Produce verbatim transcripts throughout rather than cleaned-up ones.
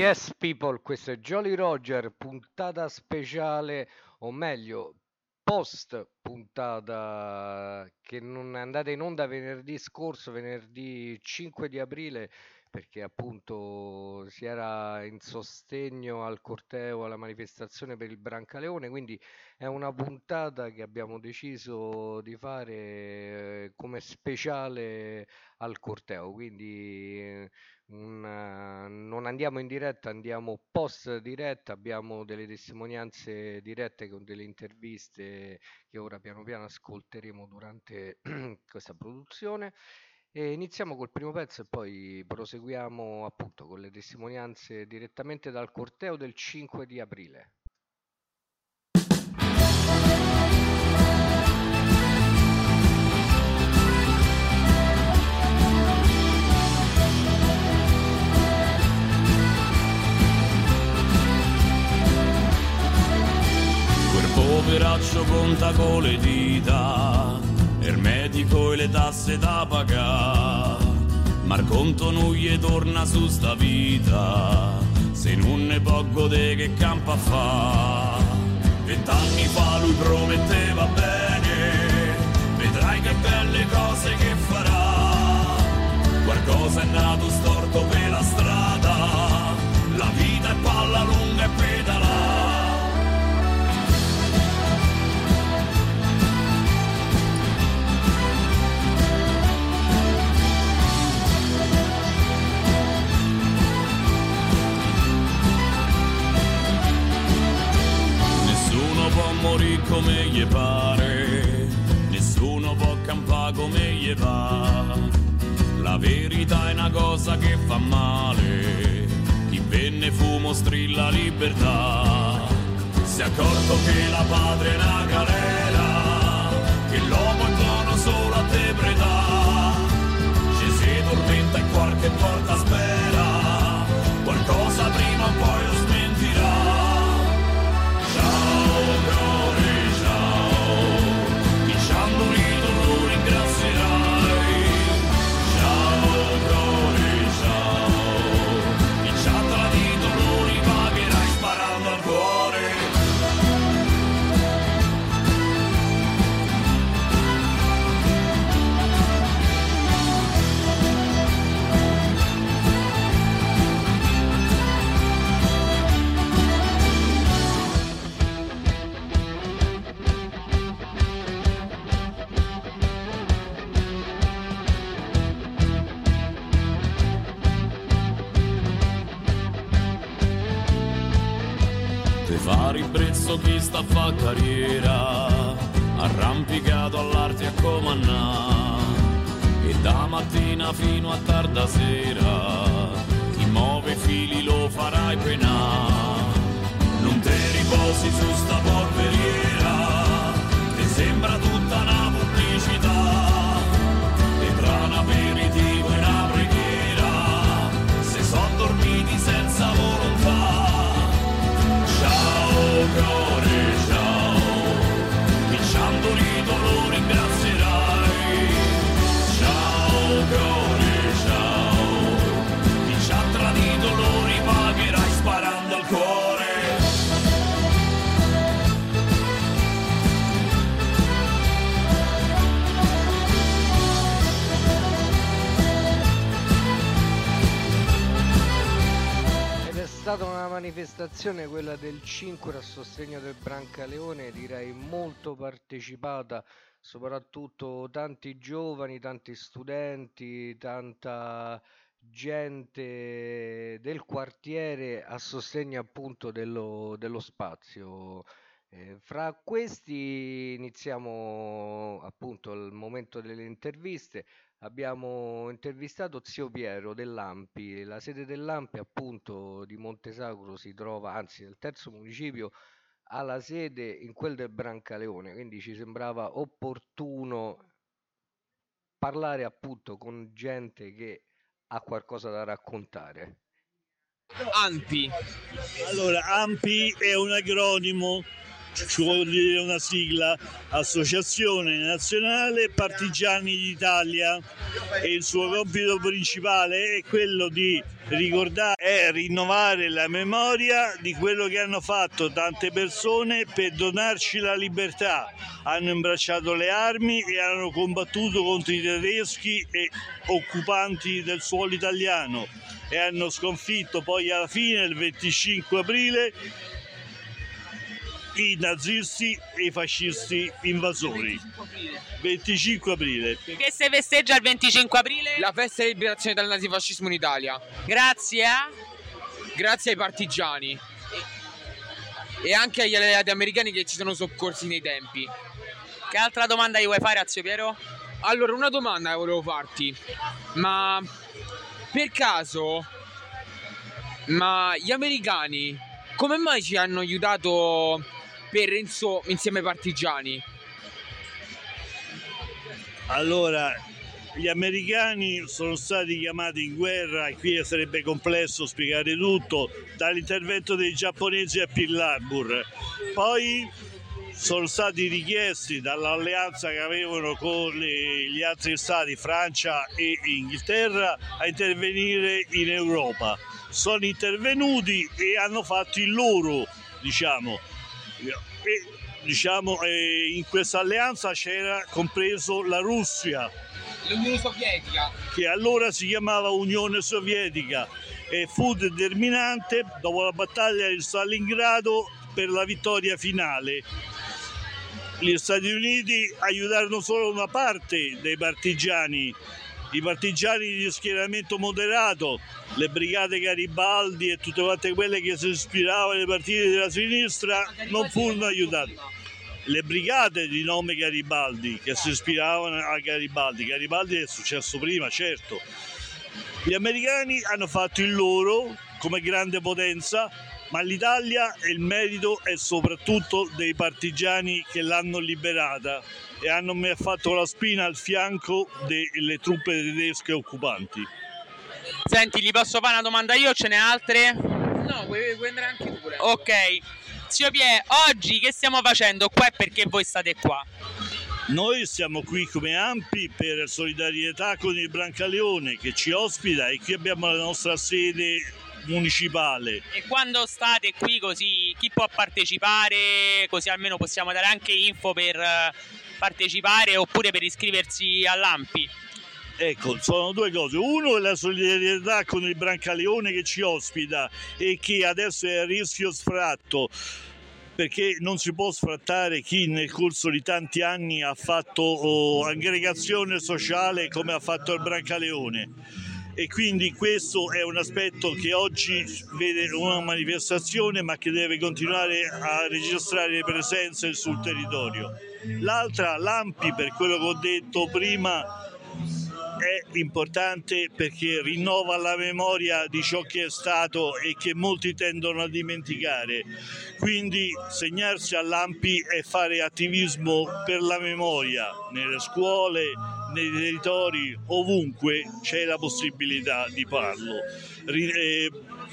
Yes people, questo è Jolly Roger, puntata speciale, o meglio, post puntata che non è andata in onda venerdì scorso, venerdì cinque di aprile, perché appunto si era in sostegno al corteo, alla manifestazione per il Brancaleone, quindi è una puntata che abbiamo deciso di fare eh, come speciale al corteo, quindi eh, un, eh, non andiamo in diretta, andiamo post diretta, abbiamo delle testimonianze dirette con delle interviste che ora piano piano ascolteremo durante questa produzione. E iniziamo col primo pezzo e poi proseguiamo appunto con le testimonianze direttamente dal corteo del cinque di aprile. Poveraccio conta con le dita, il medico e le tasse da pagare, ma il conto non gli torna su sta vita, se non ne può godere che campa fa. Vent'anni fa lui prometteva bene, vedrai che belle cose che farà, qualcosa è nato storto per la strada, la vita è palla lunga e pedala. Può morire come gli pare, nessuno può campare come gli va. La verità è una cosa che fa male, chi venne fumo strilla libertà. Si è accorto che la patria è una galera, che l'uomo è buono solo a depredare. Ci si tormenta e qualche volta spera, qualcosa prima o poi lo smentirà. Fare il prezzo chi sta a fa carriera, arrampicato all'arte a comandare, e da mattina fino a tarda sera, chi muove i fili lo farai penare. Non te riposi su sta polveriera, ti sembra tutta una pubblicità, e tra un aperitivo e una preghiera, se son dormiti senza volontà. Cuore, ciao, picciandoli lo ringrazierai. Ciao, cuore, ciao, chi ci ha tradito lo ripagherai sparando al cuore. È stata una manifestazione, quella del cinque a sostegno del Brancaleone, direi molto partecipata, soprattutto tanti giovani, tanti studenti, tanta gente del quartiere a sostegno appunto dello, dello spazio. Eh, fra questi iniziamo appunto il momento delle interviste. Abbiamo intervistato Zio Piero dell'Ampi, la sede dell'Ampi appunto di Montesagro si trova, anzi nel terzo municipio, ha la sede in quel del Brancaleone, quindi ci sembrava opportuno parlare appunto con gente che ha qualcosa da raccontare. Ampi. Allora, AMPI è un acronimo ci vuole dire una sigla, Associazione Nazionale Partigiani d'Italia, e il suo compito principale è quello di ricordare e rinnovare la memoria di quello che hanno fatto tante persone per donarci la libertà. Hanno imbracciato le armi e hanno combattuto contro i tedeschi e occupanti del suolo italiano e hanno sconfitto poi alla fine, il venticinque aprile, i nazisti e i fascisti invasori. venticinque aprile. Che si festeggia il venticinque aprile? La festa di liberazione dal nazifascismo in Italia. Grazie a... Grazie ai partigiani e anche agli alleati americani che ci sono soccorsi nei tempi. Che altra domanda gli vuoi fare a Zio Piero? Allora, una domanda che volevo farti. Ma per caso, ma gli americani come mai ci hanno aiutato per Renzo insieme ai partigiani? Allora, gli americani sono stati chiamati in guerra, e qui sarebbe complesso spiegare tutto, dall'intervento dei giapponesi a Pearl Harbor. Poi sono stati richiesti dall'alleanza che avevano con le, gli altri stati, Francia e Inghilterra, a intervenire in Europa. Sono intervenuti e hanno fatto il loro, diciamo. E, diciamo eh, in questa alleanza c'era compreso la Russia, l'Unione Sovietica, che allora si chiamava Unione Sovietica, e fu determinante dopo la battaglia di Stalingrado per la vittoria finale. Gli Stati Uniti aiutarono solo una parte dei partigiani, i partigiani di schieramento moderato, le brigate Garibaldi e tutte quante quelle che si ispiravano alle partite della sinistra non furono aiutate. Le brigate di nome Garibaldi che si ispiravano a Garibaldi, Garibaldi è successo prima, certo. Gli americani hanno fatto il loro come grande potenza, ma l'Italia e il merito è soprattutto dei partigiani che l'hanno liberata e hanno fatto la spina al fianco delle truppe tedesche occupanti. Senti, gli posso fare una domanda io o ce n'è altre? No, puoi, puoi andare anche tu. Ok, Zio Pier, oggi che stiamo facendo qua e perché voi state qua? Noi siamo qui come Ampi per solidarietà con il Brancaleone che ci ospita, e qui abbiamo la nostra sede municipale. E quando state qui così chi può partecipare, così almeno possiamo dare anche info per partecipare oppure per iscriversi all'A M P I? Ecco, sono due cose. Uno è la solidarietà con il Brancaleone che ci ospita e che adesso è a rischio sfratto, perché non si può sfrattare chi nel corso di tanti anni ha fatto oh, aggregazione sociale come ha fatto il Brancaleone. E quindi questo è un aspetto che oggi vede una manifestazione, ma che deve continuare a registrare presenze sul territorio. L'altra, l'A M P I, per quello che ho detto prima, è importante perché rinnova la memoria di ciò che è stato e che molti tendono a dimenticare. Quindi segnarsi all'A M P I è fare attivismo per la memoria nelle scuole, nei territori, ovunque c'è la possibilità di farlo, eh,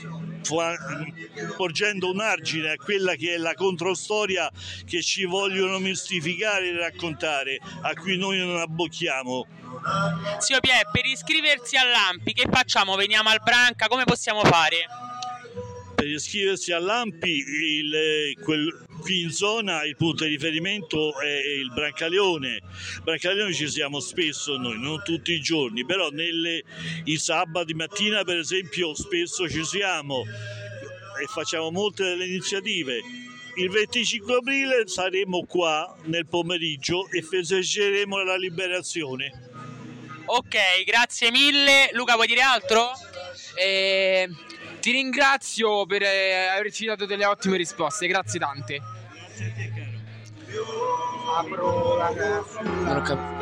porgendo un argine a quella che è la controstoria che ci vogliono mistificare e raccontare, a cui noi non abbocchiamo. Zio Pier, per iscriversi all'A M P I che facciamo? Veniamo al Branca? Come possiamo fare? Per iscriversi all'A M P I, il, quel, qui in zona il punto di riferimento è il Brancaleone. Brancaleone ci siamo spesso noi, non tutti i giorni, però nelle, i sabati mattina per esempio spesso ci siamo e facciamo molte delle iniziative. Il venticinque aprile saremo qua nel pomeriggio e festeggeremo la liberazione. Ok, grazie mille. Luca, vuoi dire altro? Eh... Ti ringrazio per eh, averci dato delle ottime risposte, grazie tante. Grazie a te, caro. Apro la cassa. Non ho capito.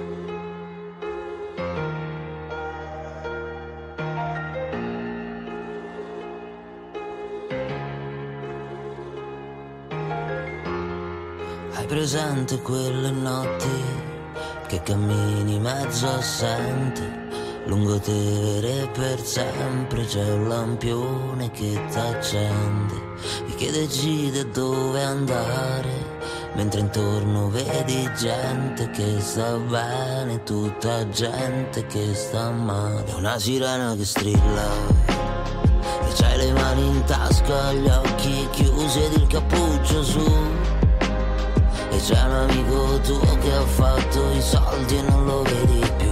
Hai presente quelle notti che cammini mezzo assente lungo Tevere per sempre c'è un lampione che t'accende e che decide dove andare, mentre intorno vedi gente che sta bene, tutta gente che sta male. È una sirena che strilla e c'hai le mani in tasca, gli occhi chiusi ed il cappuccio su, e c'è un amico tuo che ha fatto i soldi e non lo vedi più,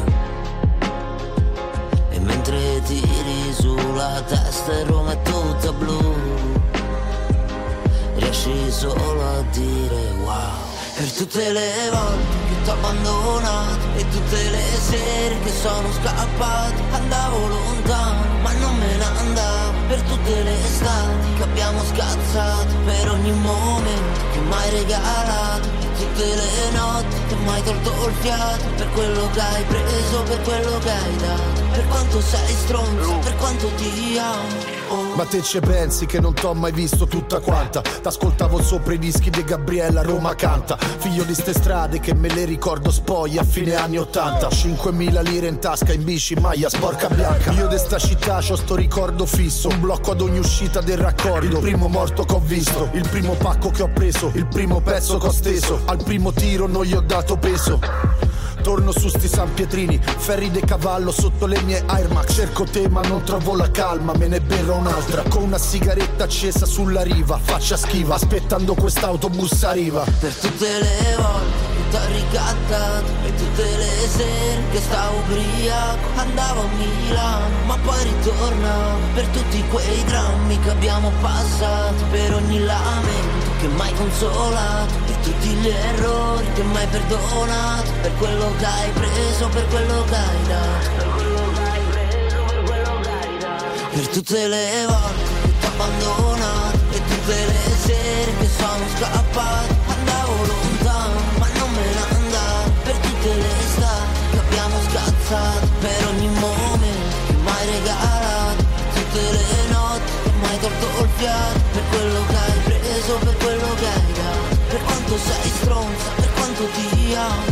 e mentre tiri sulla testa e Roma è tutta blu, riesci solo a dire wow. Per tutte le volte che t'ho abbandonato e tutte le sere che sono scappato, andavo lontano ma non me ne andavo, per tutte le estati che abbiamo scazzato, per ogni momento che m'hai regalato, tutte le notti che m'hai tolto il fiato, per quello che hai preso, per quello che hai dato, per quanto sei stronzo, per quanto ti amo. Oh. Ma te ce pensi che non t'ho mai visto tutta quanta? T'ascoltavo sopra i dischi di Gabriella Roma Canta, figlio di ste strade che me le ricordo spoglie a fine anni ottanta, cinquemila lire in tasca in bici, maglia sporca bianca. Io de sta città c'ho sto ricordo fisso, un blocco ad ogni uscita del raccordo, il primo morto che ho visto, il primo pacco che ho preso, il primo pezzo che ho steso, al primo tiro non gli ho dato peso. Torno su sti San Pietrini, ferri de cavallo sotto le mie Air Max, cerco te ma non trovo la calma, me ne berro un'altra con una sigaretta accesa sulla riva, faccia schiva aspettando quest'autobus arriva. Per tutte le volte che t'ho ricattato e tutte le sere che stavo ubriaco, andavo a Milano ma poi ritornavo, per tutti quei drammi che abbiamo passato, per ogni lamento che m'hai consolato, per tutti gli errori che m'hai perdonato, per quello che hai preso, per quello che hai dato, per quello che hai preso, per quello che hai dato. Per tutte le volte che t'ho abbandonato e tutte le sere che sono scappato, andavo lontano ma non me ne andavo, per tutte le estati che abbiamo scazzato, per ogni momento che m'hai regalato, tutte le notti che m'hai tolto il fiato, per quello che hai preso, per quello che hai dato, per quanto sei stronza, per quanto ti amo.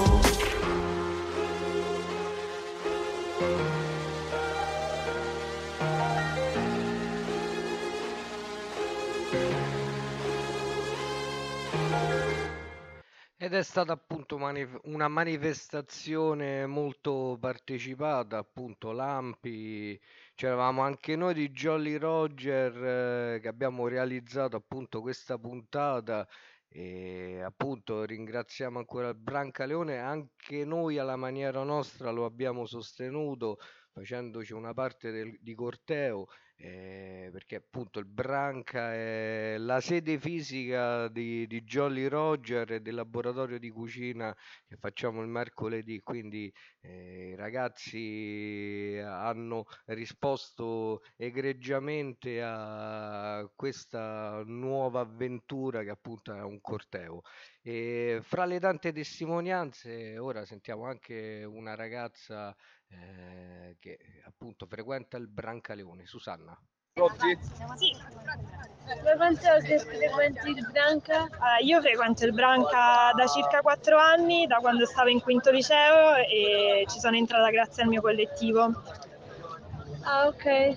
Ed è stata appunto manif- una manifestazione molto partecipata, appunto Lampi, c'eravamo anche noi di Jolly Roger eh, che abbiamo realizzato appunto questa puntata, e appunto ringraziamo ancora il Brancaleone, anche noi alla maniera nostra lo abbiamo sostenuto facendoci una parte del- di corteo, eh, perché appunto il Branca è la sede fisica di, di Jolly Roger e del laboratorio di cucina che facciamo il mercoledì, quindi eh, i ragazzi hanno risposto egregiamente a questa nuova avventura che appunto è un corteo. E fra le tante testimonianze ora sentiamo anche una ragazza eh, che appunto frequenta il Brancaleone, Susanna. Sì. Da quanto che frequenti il Branca? Uh, io frequento il Branca da circa quattro anni, da quando stavo in quinto liceo, e ci sono entrata grazie al mio collettivo. Ah, ok. E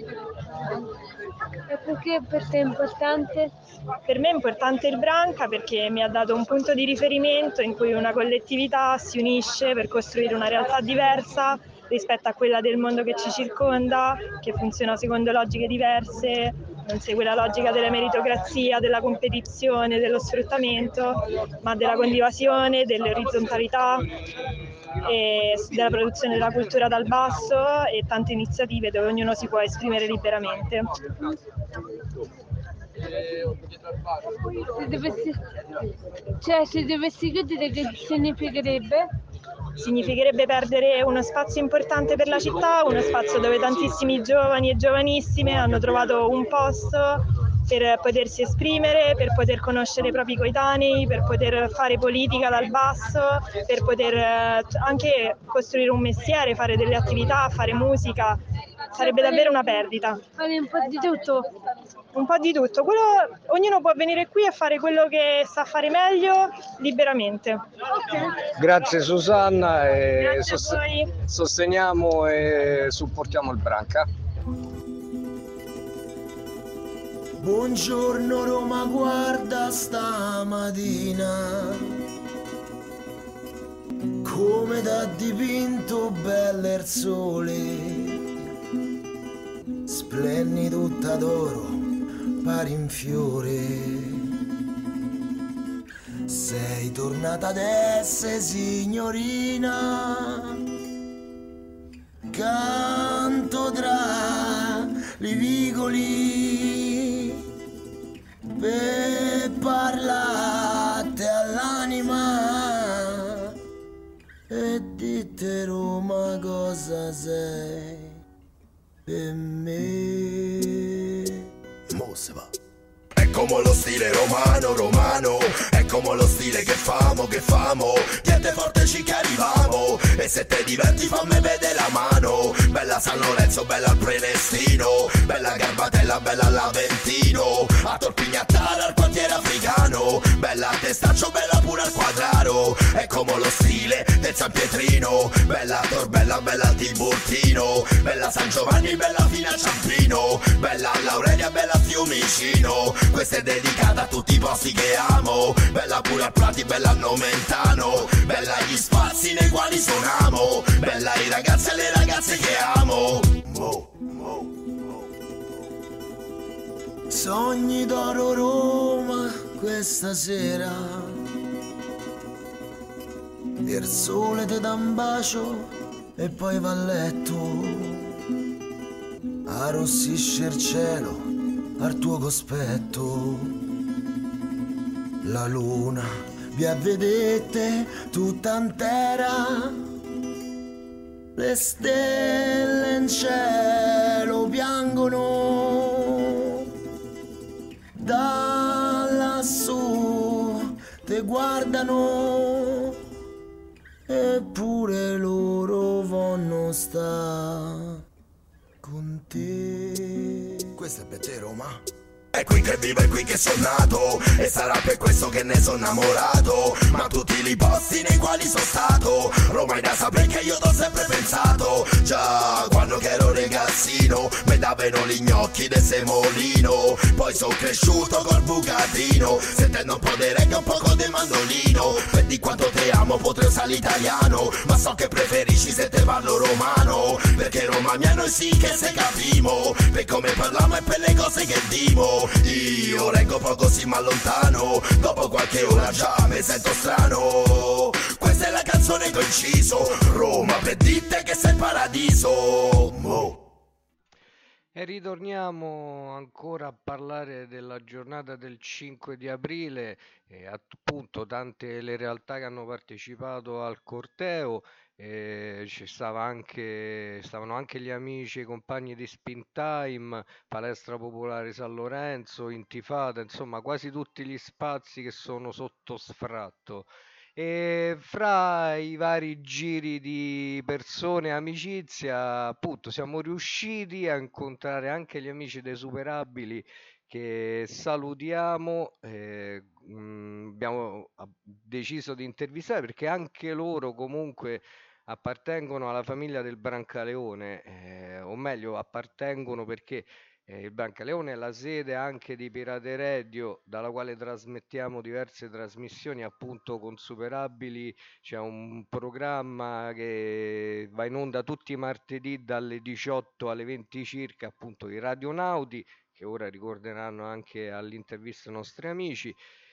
perché per te è importante? Per me è importante il Branca perché mi ha dato un punto di riferimento in cui una collettività si unisce per costruire una realtà diversa rispetto a quella del mondo che ci circonda, che funziona secondo logiche diverse, non segue la logica della meritocrazia, della competizione, dello sfruttamento, ma della condivisione, dell'orizzontalità e della produzione della cultura dal basso, e tante iniziative dove ognuno si può esprimere liberamente. Se dovessi, cioè, se dovessi chiudere, che significherebbe? Significherebbe perdere uno spazio importante per la città, uno spazio dove tantissimi giovani e giovanissime hanno trovato un posto per potersi esprimere, per poter conoscere i propri coetanei, per poter fare politica dal basso, per poter eh, anche costruire un mestiere, fare delle attività, fare musica. Sarebbe davvero una perdita. Fare un po' di tutto. Un po' di tutto. Quello, ognuno può venire qui a fare quello che sa fare meglio liberamente. Ok. Grazie Susanna, e Grazie a sost- voi. sosteniamo e supportiamo il Branca. Buongiorno Roma, guarda stamattina come da dipinto bella il sole, splenni tutta d'oro, pari in fiore. Sei tornata ad essere signorina, canto tra i vicoli per parlate all'anima e dite Roma cosa sei per me. Mo se va. È come lo stile romano, romano, è come lo stile che famo, che famo, niente forte ci che arrivamo, e se te diverti fammi vedere la mano, bella San Lorenzo, bella al Prenestino, bella Garbatella, bella l'Aventino, a Torpignattara al quartiere africano, bella a Testaccio, bella pure al Quadraro, è come lo stile del San Pietrino, bella Torbella, bella al Tiburtino, bella San Giovanni, bella fino al Ciampino, bella all'Aurelia, bella a Fiumicino. Questa è dedicata a tutti i posti che amo, bella pure a Prati, bella al Nomentano, bella gli spazi nei quali suonamo, bella i ragazzi e le ragazze che amo. Mo, mo, mo. Sogni d'oro Roma questa sera, il sole te dà un bacio e poi va a letto, arrossisce il cielo al tuo cospetto, la luna vi vedete tutta intera, le stelle in cielo piangono, da lassù te guardano, eppure loro vanno sta con te. Questo è per te Roma. È qui che vivo, è qui che sono nato, e sarà per questo che ne sono innamorato, ma tutti i posti nei quali sono stato, Roma è da sapere che io t'ho sempre pensato, già quando che ero ragazzino, mi davano gli gnocchi del semolino, poi sono cresciuto col bucatino, sentendo un po' di reggae, un poco di mandolino, per di quanto te amo potrei usare l'italiano, ma so che preferisci se te parlo romano, perché romaniano è sì che se capimo, per come parliamo e per le cose che dimo. Io reggo poco sì ma lontano, dopo qualche ora già mi sento strano. Questa è la canzone che ho inciso, Roma per dite che sei il paradiso. Mo. E ritorniamo ancora a parlare della giornata del cinque di aprile, e appunto tante le realtà che hanno partecipato al corteo. Eh, ci stava anche, stavano anche gli amici e compagni di Spin Time, Palestra Popolare San Lorenzo, Intifada, insomma quasi tutti gli spazi che sono sotto sfratto. E fra i vari giri di persone e amicizia, appunto, siamo riusciti a incontrare anche gli amici dei Superabili, che salutiamo. Eh, mh, abbiamo ah, deciso di intervistare perché anche loro comunque appartengono alla famiglia del Brancaleone, eh, o meglio appartengono perché eh, il Brancaleone è la sede anche di Pirate Radio, dalla quale trasmettiamo diverse trasmissioni appunto con Superabili. C'è un programma che va in onda tutti i martedì dalle diciotto alle venti circa, appunto i Radionauti, che ora ricorderanno anche all'intervista i nostri amici.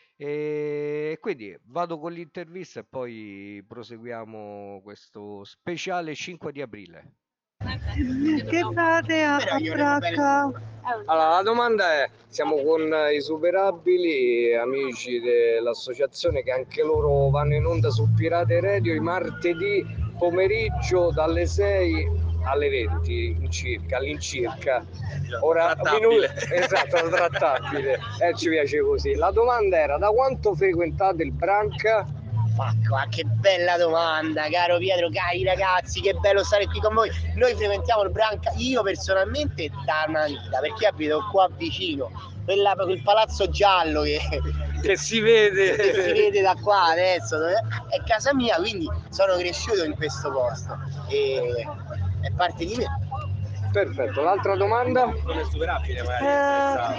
E quindi vado con l'intervista e poi proseguiamo questo speciale cinque di aprile. Che fate a, a Bracca? Allora, la domanda è, siamo con i Superabili, amici dell'associazione che anche loro vanno in onda su Pirate Radio i martedì pomeriggio dalle sei alle venti in circa, all'incirca. Ora, trattabile. minuti, esatto, trattabile. Eh, ci piace così. La domanda era: da quanto frequentate il Branca? Ma che bella domanda, caro Pietro, cari ragazzi, che bello stare qui con voi. Noi frequentiamo il Branca, io personalmente da una vita, perché abito qua vicino, quella, quel palazzo giallo che, che si vede che si vede da qua adesso, dove, è casa mia, quindi sono cresciuto in questo posto e è parte di me. Perfetto, l'altra domanda? Non è superabile magari.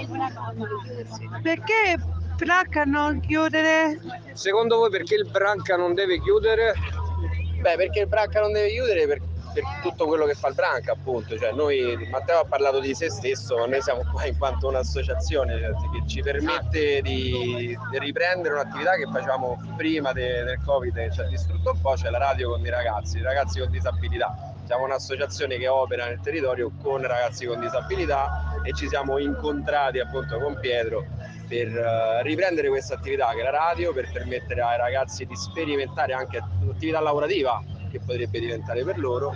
Uh, perché Branca non chiudere? Secondo voi perché il Branca non deve chiudere? Beh, perché il Branca non deve chiudere per, per tutto quello che fa il Branca, appunto. Cioè, noi, Matteo ha parlato di se stesso, ma noi siamo qua in quanto un'associazione che ci permette di, di riprendere un'attività che facevamo prima de, del Covid, che ci ha distrutto un po', cioè la radio con i ragazzi, i ragazzi con disabilità. Siamo un'associazione che opera nel territorio con ragazzi con disabilità e ci siamo incontrati appunto con Pietro per uh, riprendere questa attività che è la radio, per permettere ai ragazzi di sperimentare anche l'attività lavorativa che potrebbe diventare per loro,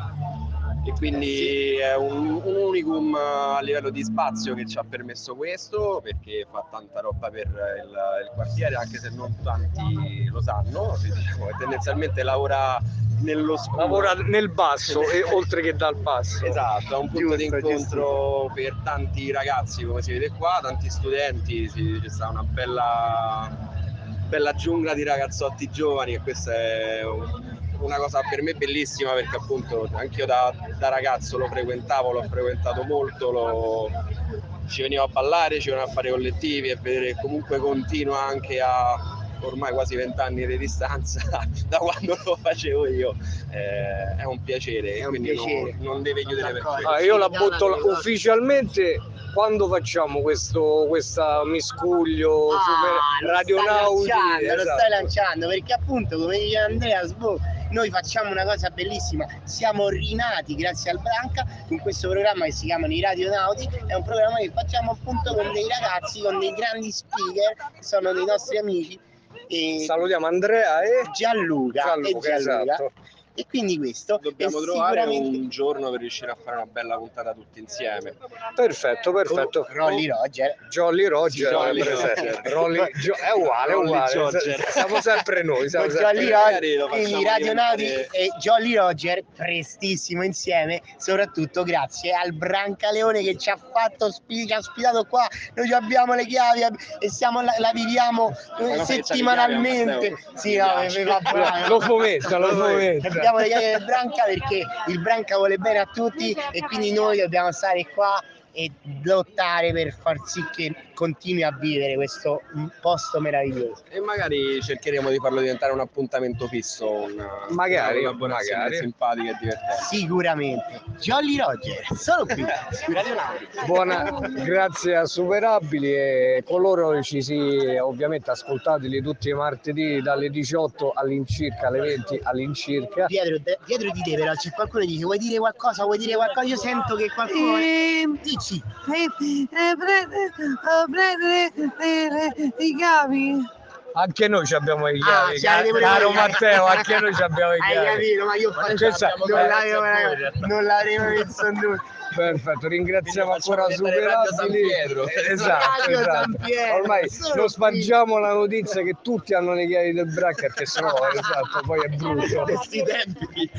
e quindi è un, un unicum a livello di spazio che ci ha permesso questo, perché fa tanta roba per il, il quartiere, anche se non tanti lo sanno, diciamo, tendenzialmente lavora nello scuro. Lavora nel basso e oltre che dal basso. Esatto, è un punto di incontro per tanti ragazzi, come si vede qua, tanti studenti, si, c'è stata una bella, bella giungla di ragazzotti giovani, e questa è un, una cosa per me bellissima, perché appunto anch'io da, da ragazzo lo frequentavo, l'ho frequentato molto, lo, ci venivo a ballare, ci venivo a fare collettivi, e vedere che comunque continua anche a ormai quasi vent'anni di distanza da quando lo facevo io, eh, è un piacere, è un quindi piacere. Non, non deve chiudere per questo. Ah, io la butto la, ufficialmente quando facciamo questo questa miscuglio ah, super radionauti, lo stai lanciando, esatto. lo stai lanciando, perché appunto, come dice Andrea Sbo, noi facciamo una cosa bellissima, siamo rinati grazie al Branca con questo programma che si chiama I Radionauti. È un programma che facciamo appunto con dei ragazzi, con dei grandi speaker che sono dei nostri amici. E salutiamo Andrea e Gianluca, Gianluca, e Gianluca. Esatto. E quindi questo dobbiamo trovare sicuramente un giorno per riuscire a fare una bella puntata tutti insieme. Perfetto, perfetto. Con Rolly Roger. Jolly Roger, sì, Jolly Roger. Rolly, Gio- è uguale, è uguale. Roger. Siamo sempre noi. Siamo Con sempre Jolly Roger, quindi Radionauti e Jolly Roger prestissimo insieme, soprattutto grazie al Brancaleone che ci ha fatto spi- ci ha ospitato qua. Noi abbiamo le chiavi e siamo la, la viviamo Ma settimanalmente. Sì, no, mi fa bravo. Lo fomenta, lo fomenta. Abbiamo le chiavi del Branca perché il Branca vuole bene a tutti, e quindi noi dobbiamo stare qua e lottare per far sì che continui a vivere questo posto meraviglioso. E magari cercheremo di farlo diventare un appuntamento fisso, una, magari, una collaborazione magari. simpatica e divertente. Sicuramente. Jolly Roger, solo qui su Radionauti. Buona, grazie a Superabili, e con loro ci si ovviamente ascoltateli tutti i martedì dalle diciotto all'incirca, alle venti all'incirca. Pietro, dietro di te però c'è qualcuno che dice: vuoi dire qualcosa, vuoi dire qualcosa? Io sento che qualcuno Eh, dici. eh, eh, prendere prendere le- i capi. Anche noi ci abbiamo i Ah, chiavi, c'hai ca- pure caro voi. Matteo, anche noi ci abbiamo i Hai chiavi. capito, ma io faccio Questa- non l'avevo, non l'avevo messo in dubbio. Perfetto, ringraziamo Quindi facciamo ancora diventare Radio San Superabili. Pietro. Esatto, Radio esatto. San Pietro, Ormai solo non qui. spargiamo la notizia che tutti hanno le chiavi del Branca, perché sennò esatto, poi è brutto. Questi tempi.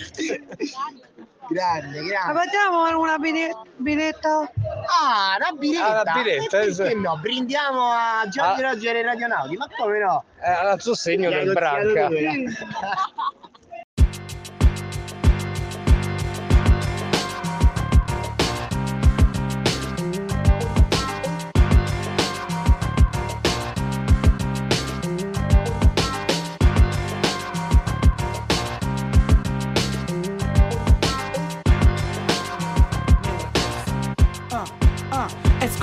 Grande, Ma grande. facciamo una bine- binetta? Ah, una biretta. Ah, la biretta, E perché esatto. no? Brindiamo a Giorgio Ah. Roger e Radionauti, ma come no? Eh, al sostegno Mi hai del Branca. consigliato tu, eh.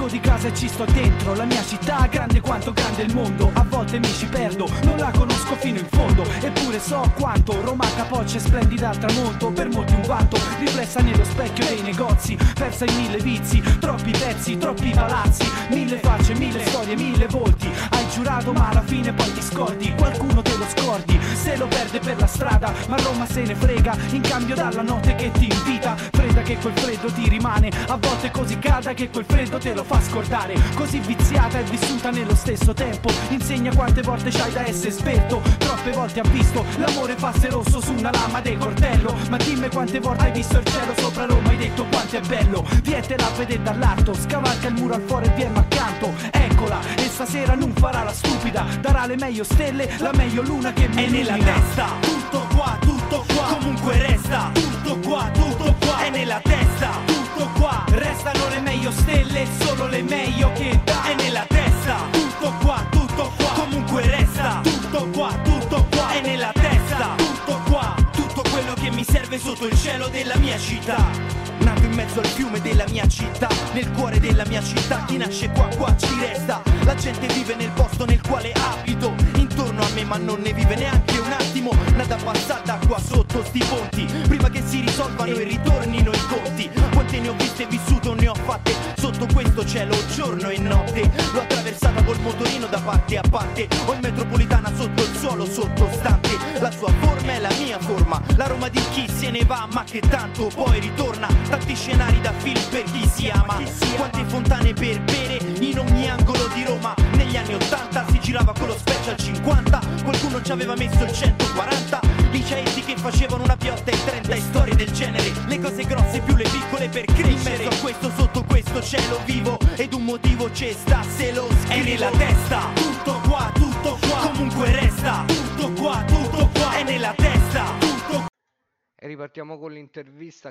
Esco di casa e ci sto dentro, la mia città è grande quanto grande il mondo. A volte mi ci perdo, non la conosco fino in fondo, eppure so quanto Roma capoccia e splendida al tramonto. Per molti un vanto, riflessa nello specchio dei negozi, persa in mille vizi, troppi pezzi, troppi palazzi, mille facce, mille storie, mille volti. Hai giurato ma alla fine poi ti scordi, qualcuno te lo scordi, se lo perde per la strada, ma Roma se ne frega, in cambio dalla notte che ti invita. Fredda che quel freddo ti rimane, a volte così calda che quel freddo te lo fa scordare. Così viziata e vissuta nello stesso tempo, insegna quante volte c'hai da essere esperto. Troppe volte ha visto l'amore farsi rosso su una lama del coltello, ma dimmi quante volte hai visto il cielo sopra Roma, hai detto quanto è bello. Viete la vedete dall'alto, scavalca il muro al fuori e viene accanto. Eccola, e stasera non farà la stupida, darà le meglio stelle, la meglio luna che mi illumina. È nella testa, tutto qua, tutto qua, comunque resta, tutto qua, tutto qua, è nella testa, tutto qua, restano le meglio stelle, solo le meglio che dà. È nella testa, tutto qua, tutto qua, comunque resta, tutto qua, tutto qua, è nella testa, tutto qua, tutto quello che mi serve sotto il cielo della mia città. Nato in mezzo al fiume della mia città, nel cuore della mia città, chi nasce qua qua ci resta. La gente vive nel posto nel quale abito, intorno a me ma non ne vive neanche un attimo. Nada passata qua sotto sti ponti, prima che si risolvano e ritornino i conti. Quante ne ho viste e vissuto ne ho fatte, sotto questo cielo giorno e notte. L'ho attraversata col motorino da parte a parte, ho in metropolitana sotto il suolo sottostante. La sua forma è la mia forma, la Roma di chi se ne va ma che tanto poi ritorna. Tanti scenari da film per chi si ama, quante fontane per bere in ogni angolo di Roma. Negli anni ottanta si girava con lo special cinquanta, qualcuno ci aveva messo il centoquaranta. Liceenti che facevano una piotta e trenta e storie del genere, le cose grosse più le piccole per crescere. In mezzo a questo, sotto questo cielo vivo, ed un motivo c'è sta, se lo scrivo. È nella testa, tutto qua, tutto qua, comunque resta, tutto qua, tutto qua, è nella testa, tutto. E ripartiamo con l'intervista a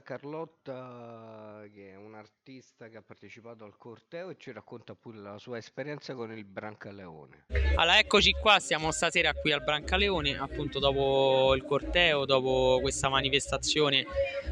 Carlotta, che è un'artista che ha partecipato al corteo e ci racconta pure la sua esperienza con il Brancaleone. Allora, eccoci qua, siamo stasera qui al Brancaleone, appunto dopo il corteo, dopo questa manifestazione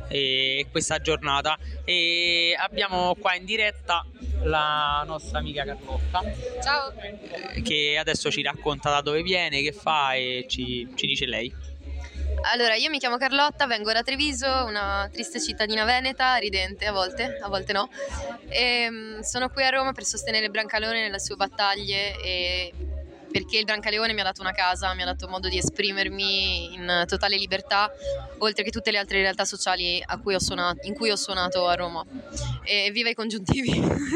e questa giornata, e abbiamo qua in diretta la nostra amica Carlotta. Ciao! Che adesso ci racconta da dove viene, che fa e ci, ci dice lei. Allora, io mi chiamo Carlotta, vengo da Treviso, una triste cittadina veneta, ridente a volte, a volte no. E, um, sono qui a Roma per sostenere il Brancaleone nelle sue battaglie, e perché il Brancaleone mi ha dato una casa, mi ha dato modo di esprimermi in totale libertà, oltre che tutte le altre realtà sociali a cui ho suonato, in cui ho suonato a Roma. E viva i congiuntivi!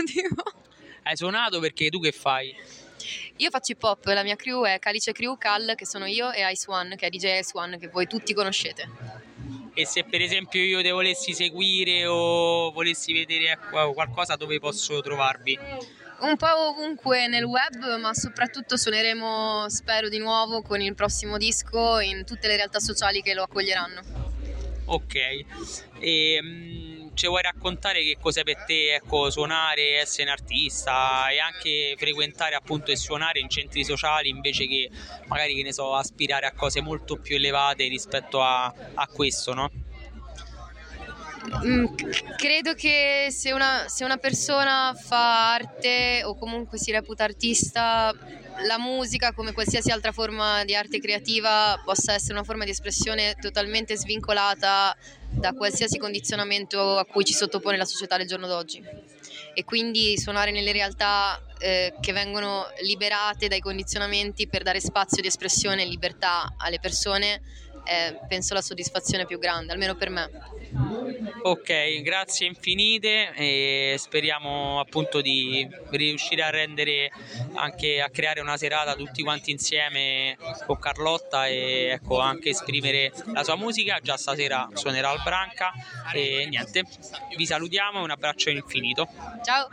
Hai suonato perché tu che fai? Io faccio hip hop, la mia crew è Calice Crew, Cal, che sono io, e Ice One, che è D J Ice One, che voi tutti conoscete. E se per esempio io te volessi seguire o volessi vedere qualcosa, dove posso trovarvi? Un po' ovunque nel web, ma soprattutto suoneremo, spero di nuovo, con il prossimo disco in tutte le realtà sociali che lo accoglieranno. Ok, e um, ci vuoi raccontare che cos'è per te, ecco, suonare, essere un artista e anche frequentare appunto e suonare in centri sociali invece che magari, che ne so, aspirare a cose molto più elevate rispetto a, a questo, no? Mm, credo che se una, se una persona fa arte o comunque si reputa artista, la musica, come qualsiasi altra forma di arte creativa, possa essere una forma di espressione totalmente svincolata da qualsiasi condizionamento a cui ci sottopone la società del giorno d'oggi. E quindi suonare nelle realtà eh, che vengono liberate dai condizionamenti per dare spazio di espressione e libertà alle persone è, penso, la soddisfazione più grande, almeno per me. Ok, grazie infinite e speriamo appunto di riuscire a rendere, anche a creare una serata tutti quanti insieme con Carlotta e ecco anche esprimere la sua musica. Già stasera suonerà al Branca e niente, vi salutiamo e un abbraccio infinito. Ciao.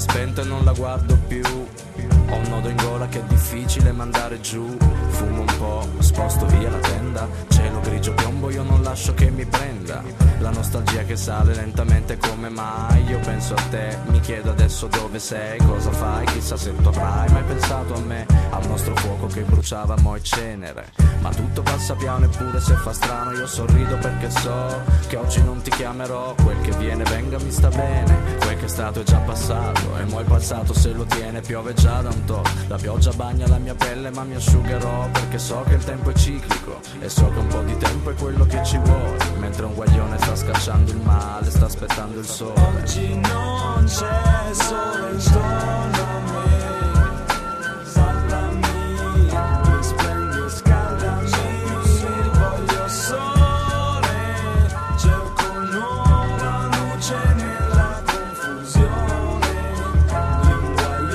spento e non la guardo più. Ho un nodo in gola che è difficile mandare giù. Fumo un po', sposto via la tenda. Cielo grigio piombo, io non lascio che mi prenda. La nostalgia che sale lentamente, come mai? Io penso a te, mi chiedo adesso dove sei, cosa fai, chissà se tornerai. Mai pensato a me, al nostro fuoco che bruciava mo' e cenere. Ma tutto passa piano eppure se fa strano io sorrido perché so che oggi non ti chiamerò. Quel che viene venga mi sta bene, quel che è stato è già passato. E mo' il passato se lo tiene piove già da un to'. La pioggia bagna la mia pelle ma mi asciugherò, perché so che il tempo è ciclico e so che un po' di tempo è quello che ci vuole. Mentre un guaglione sta scacciando il male, sta aspettando il sole. Oggi non c'è sole intorno a me. Salvami, risplende, scaldami. Voglio sole, cerco nuova luce nella confusione di un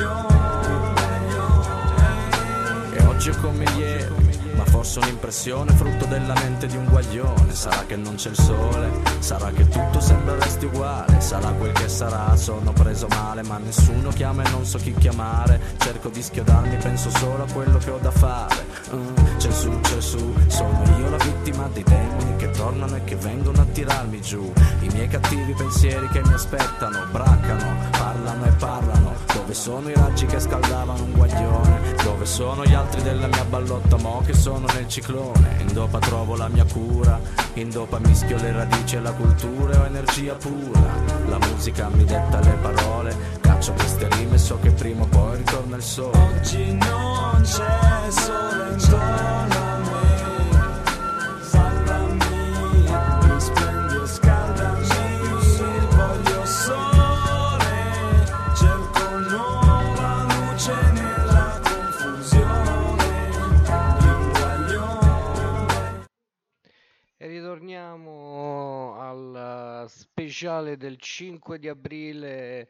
guaglione. E oggi è come ieri, ma forse un'impressione frutto della mente di un guaglione. Sarà che non c'è il sole, sarà che tutto sembra resti uguale. Sarà quel che sarà, sono preso male, ma nessuno chiama e non so chi chiamare. Cerco di schiodarmi, penso solo a quello che ho da fare. mm, C'è su, c'è su, sono io la vittima dei demoni che tornano e che vengono a tirarmi giù. I miei cattivi pensieri che mi aspettano, braccano, parlano e parlano. Dove sono i raggi che scaldavano un guaglione? Dove sono gli altri della mia ballotta mo' che sono nel ciclone? In dopa trovo la mia cura, in dopa mischio le radici e la cultura e ho energia pura. La musica mi detta le parole, caccio queste rime e so che prima o poi ritorna il sole. Oggi non c'è sole intorno a me. Salvami, risplende, scaldami. Voglio sole, cerco nuova luce nella confusione di un guaglione. E ritorniamo al speciale del cinque di aprile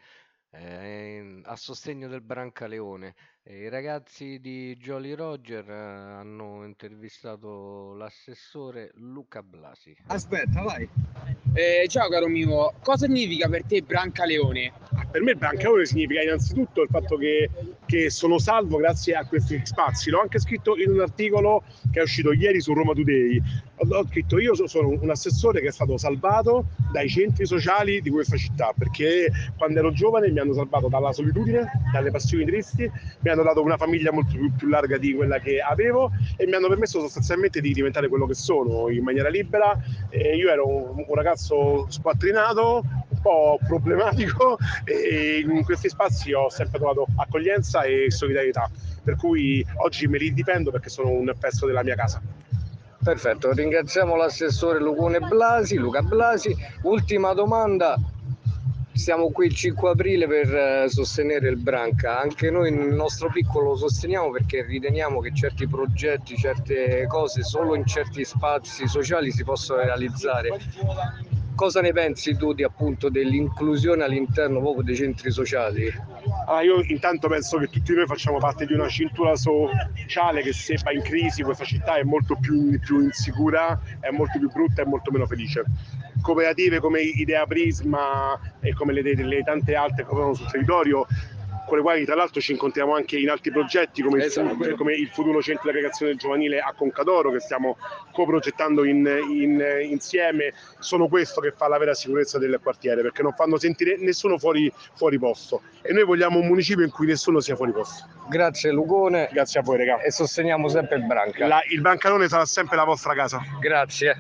eh, in- a sostegno del Brancaleone. E I ragazzi di Jolly Roger eh, hanno intervistato l'assessore Luca Blasi. Aspetta, vai. Eh, ciao caro mio, cosa significa per te Brancaleone? Per me il Brancaleone significa innanzitutto il fatto che, che sono salvo grazie a questi spazi. L'ho anche scritto in un articolo che è uscito ieri su Roma Today. Ho, ho scritto io so- sono un assessore che è stato salvato dai centri sociali di questa città, perché quando ero giovane mi hanno salvato dalla solitudine, dalle passioni tristi, mi hanno dato una famiglia molto più, più larga di quella che avevo e mi hanno permesso sostanzialmente di diventare quello che sono in maniera libera. E io ero un, un ragazzo squattrinato, un po' problematico, e in questi spazi ho sempre trovato accoglienza e solidarietà, per cui oggi me li difendo perché sono un pezzo della mia casa. Perfetto, ringraziamo l'assessore Lucone Blasi, Luca Blasi. Ultima domanda, siamo qui il cinque aprile per eh, sostenere il Branca. Anche noi nel nostro piccolo lo sosteniamo perché riteniamo che certi progetti, certe cose solo in certi spazi sociali si possono realizzare. Cosa ne pensi tu di, appunto, dell'inclusione all'interno proprio dei centri sociali? Allora, io intanto penso che tutti noi facciamo parte di una cintura sociale che se va in crisi questa città è molto più, più insicura, è molto più brutta e molto meno felice. Cooperative come Idea Prisma e come le, le tante altre che operano sul territorio, con le quali tra l'altro ci incontriamo anche in altri progetti come il, Esatto. come il futuro centro di aggregazione giovanile a Concadoro che stiamo coprogettando in, in, insieme, sono questo che fa la vera sicurezza del quartiere, perché non fanno sentire nessuno fuori, fuori posto e noi vogliamo un municipio in cui nessuno sia fuori posto. Grazie Lucone. Grazie a voi regà. E sosteniamo sempre il Branca. La, il Brancaleone sarà sempre la vostra casa. Grazie.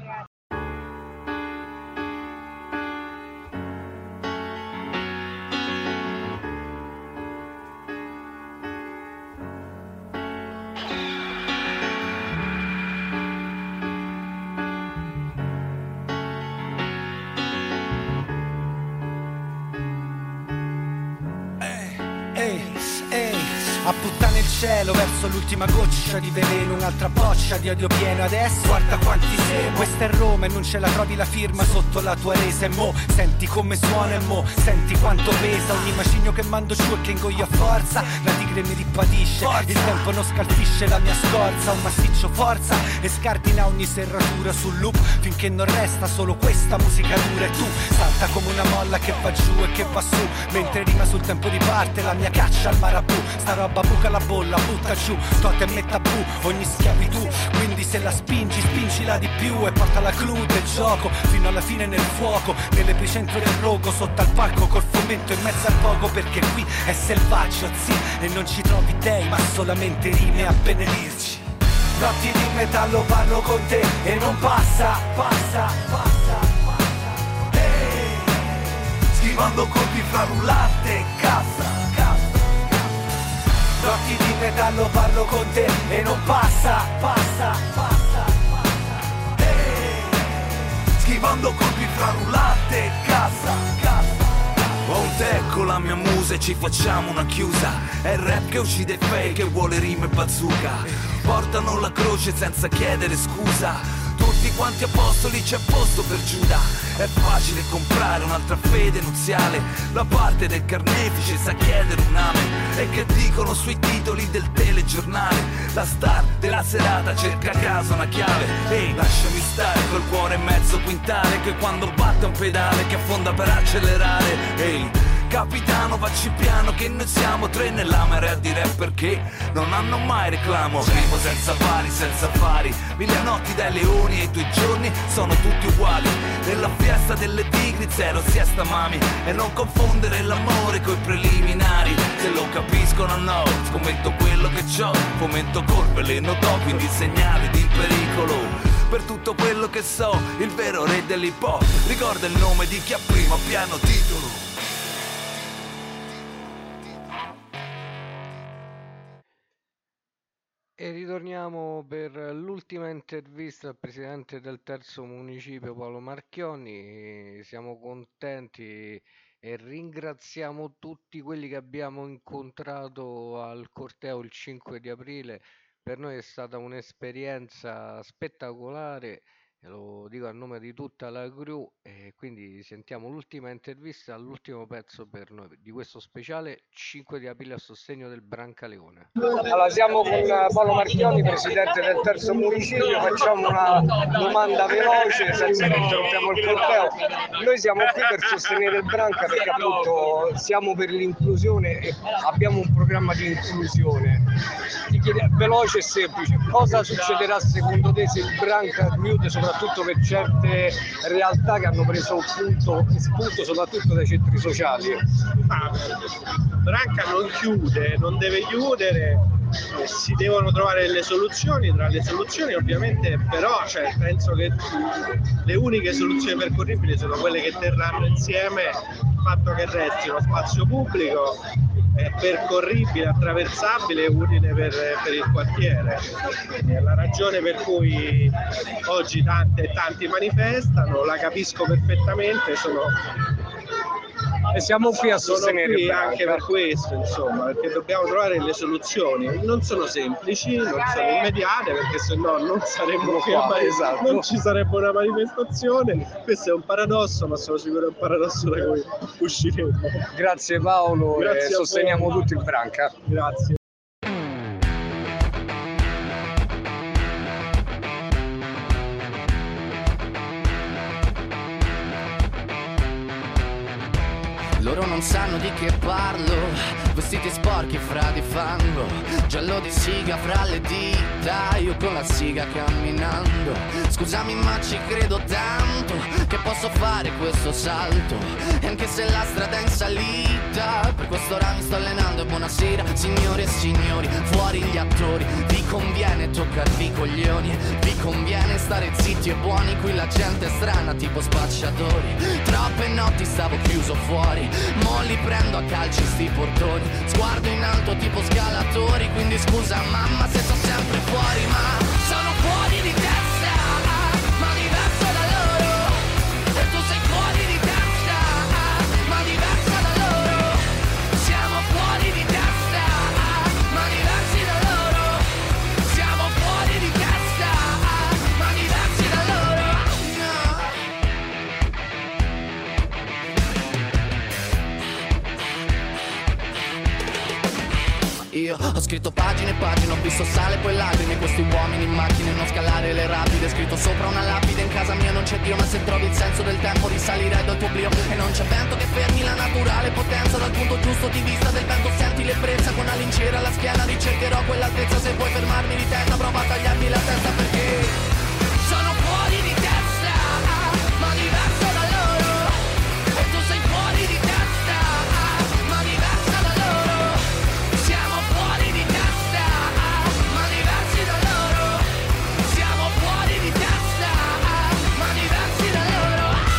Ehi, ehi, a puttane il cielo verso l'ultima goccia di veleno, un'altra boccia di odio pieno. Adesso guarda quanti siamo. Questa è Roma e non ce la trovi la firma sotto la tua resa. E mo senti come suona e mo senti quanto pesa ogni macigno che mando giù e che ingoio a forza. La tigre mi ripatisce, forza. Il tempo non scalfisce la mia scorza. Un massiccio forza e scardina ogni serratura sul loop finché non resta solo questa musica dura. E tu salta come una molla che va giù e che va su, mentre rima sul tempo di parte la mia caccia al marabù. Sta roba buca la bolla, butta giù totem e tabù, ogni schiavitù. Quindi se la spingi, spingila di più e porta la clou del gioco fino alla fine nel fuoco, nell'epicentro del rogo, sotto al palco col fomento in mezzo al poco. Perché qui è selvaggio, sì, e non ci trovi dei ma solamente rime a benedirci. Notti di metallo parlo con te e non passa, passa, passa, passa. Hey, schivando colpi fra rullate e cassa, cassa, cassa. Notti di metallo parlo con te e non passa, passa, passa, passa. Hey, schivando colpi fra rullate e cassa, cassa. Ho un tè con la mia musa e ci facciamo una chiusa. È il rap che uccide fake, che vuole rime e bazooka. Portano la croce senza chiedere scusa. Tutti quanti apostoli c'è posto per Giuda. È facile comprare un'altra fede nuziale. La parte del carnefice sa chiedere un amen. E che dicono sui titoli del telegiornale? La star della serata cerca a casa una chiave. Ehi, lasciami stare col cuore mezzo quintale, che quando batte un pedale che affonda per accelerare. Ehi, capitano vacci piano che noi siamo tre nella marea di rapper che non hanno mai reclamo. Scrivo senza pari, senza affari, mille notti dai leoni e i tuoi giorni sono tutti uguali. Nella fiesta delle tigri zero siesta mami. E non confondere l'amore coi preliminari. Se lo capiscono no, scommetto quello che c'ho. Fomento col veleno do, quindi segnale di pericolo. Per tutto quello che so, il vero re dell'hip hop ricorda il nome di chi ha prima piano titolo. E ritorniamo per l'ultima intervista al presidente del terzo municipio Paolo Marchionni. Siamo contenti e ringraziamo tutti quelli che abbiamo incontrato al corteo il cinque di aprile. Per noi è stata un'esperienza spettacolare, e lo dico a nome di tutta la crew, e quindi sentiamo l'ultima intervista all'ultimo pezzo per noi di questo speciale cinque di aprile a sostegno del Brancaleone. Allora, siamo con Paolo Marchionni, presidente del terzo municipio. Facciamo una domanda veloce senza che interrompiamo il corteo. Noi siamo qui per sostenere il Branca perché appunto siamo per l'inclusione e abbiamo un programma di inclusione. Ti chiede, veloce e semplice, cosa succederà secondo te se il Branca chiude, soprattutto per certe realtà che hanno preso punto, spunto soprattutto dai centri sociali? Ah, Branca non chiude, non deve chiudere, eh, si devono trovare delle soluzioni. Tra le soluzioni ovviamente però cioè, penso che le uniche soluzioni percorribili sono quelle che terranno insieme il fatto che resti uno spazio pubblico è percorribile, attraversabile e utile per, per il quartiere. È la ragione per cui oggi tante e tanti manifestano, la capisco perfettamente, sono e siamo qui a sostenere qui anche per questo, insomma, perché dobbiamo trovare le soluzioni. Non sono semplici, non sono immediate, perché se no non saremmo qui a fare, esatto. Non ci sarebbe una manifestazione. Questo è un paradosso, ma sono sicuro è un paradosso da cui usciremo. Grazie Paolo, Grazie e sosteniamo tutti il Branca. Grazie. Loro non sanno di che parlo, vestiti sporchi fra di fango, giallo di siga fra le dita, io con la siga camminando. Scusami ma ci credo tanto, che posso fare questo salto, e anche se la strada è in salita, per quest'ora mi sto allenando e buonasera signore e signori, fuori gli attori, vi conviene toccarvi i coglioni, vi conviene stare zitti e buoni, qui la gente è strana tipo spacciatori, troppe notti stavo chiuso fuori, mo li prendo a calci sti portoni, sguardo in alto tipo scalatori, quindi scusa mamma se sto sempre fuori, ma sono fuori di testa, ma diverso da loro, e tu sei fuori di testa, ma diverso da loro, siamo fuori di testa, ma diversi da loro. io ho scritto pagine e pagine, ho visto sale e poi lacrime, questi uomini in macchine, non scalare le rapide, scritto sopra una lapide, in casa mia non c'è Dio, ma se trovi il senso del tempo risalirai dal tuo oblio, e non c'è vento che fermi la naturale potenza, dal punto giusto di vista del vento senti l'ebbrezza, con la lincera alla schiena ricercherò quell'altezza, se vuoi fermarmi di testa prova a tagliarmi la testa, perché sono fuori di testa, ma diverso da loro, e tu sei fuori di testa, ma diversa da loro, siamo fuori di testa, ma diversi da loro, siamo fuori di testa, ma diversi da loro.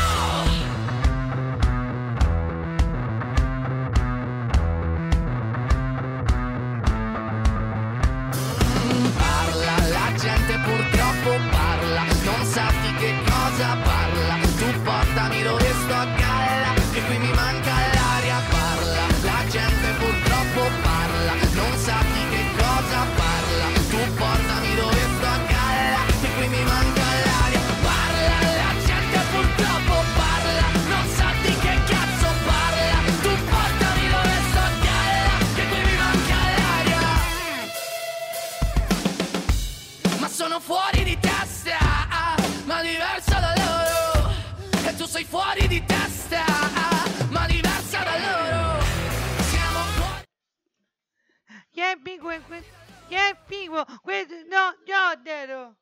Parla, la gente purtroppo parla, non sa di che cosa parla, tu portami dove sto a galla, che qui mi manca l'aria, parla, la gente purtroppo parla, non sa di che cosa parla, tu portami dove sto a galla, che qui mi manca l'aria, parla, la gente purtroppo parla, non sa di che cazzo parla, tu portami dove sto a galla, che qui mi manca l'aria. Ma sono fuori di testa, ma diversa da loro, e tu sei fuori di testa, ma diversa da loro, siamo fuori. Chi è Pingu? Chi è Pingu? Questo no, Giordano.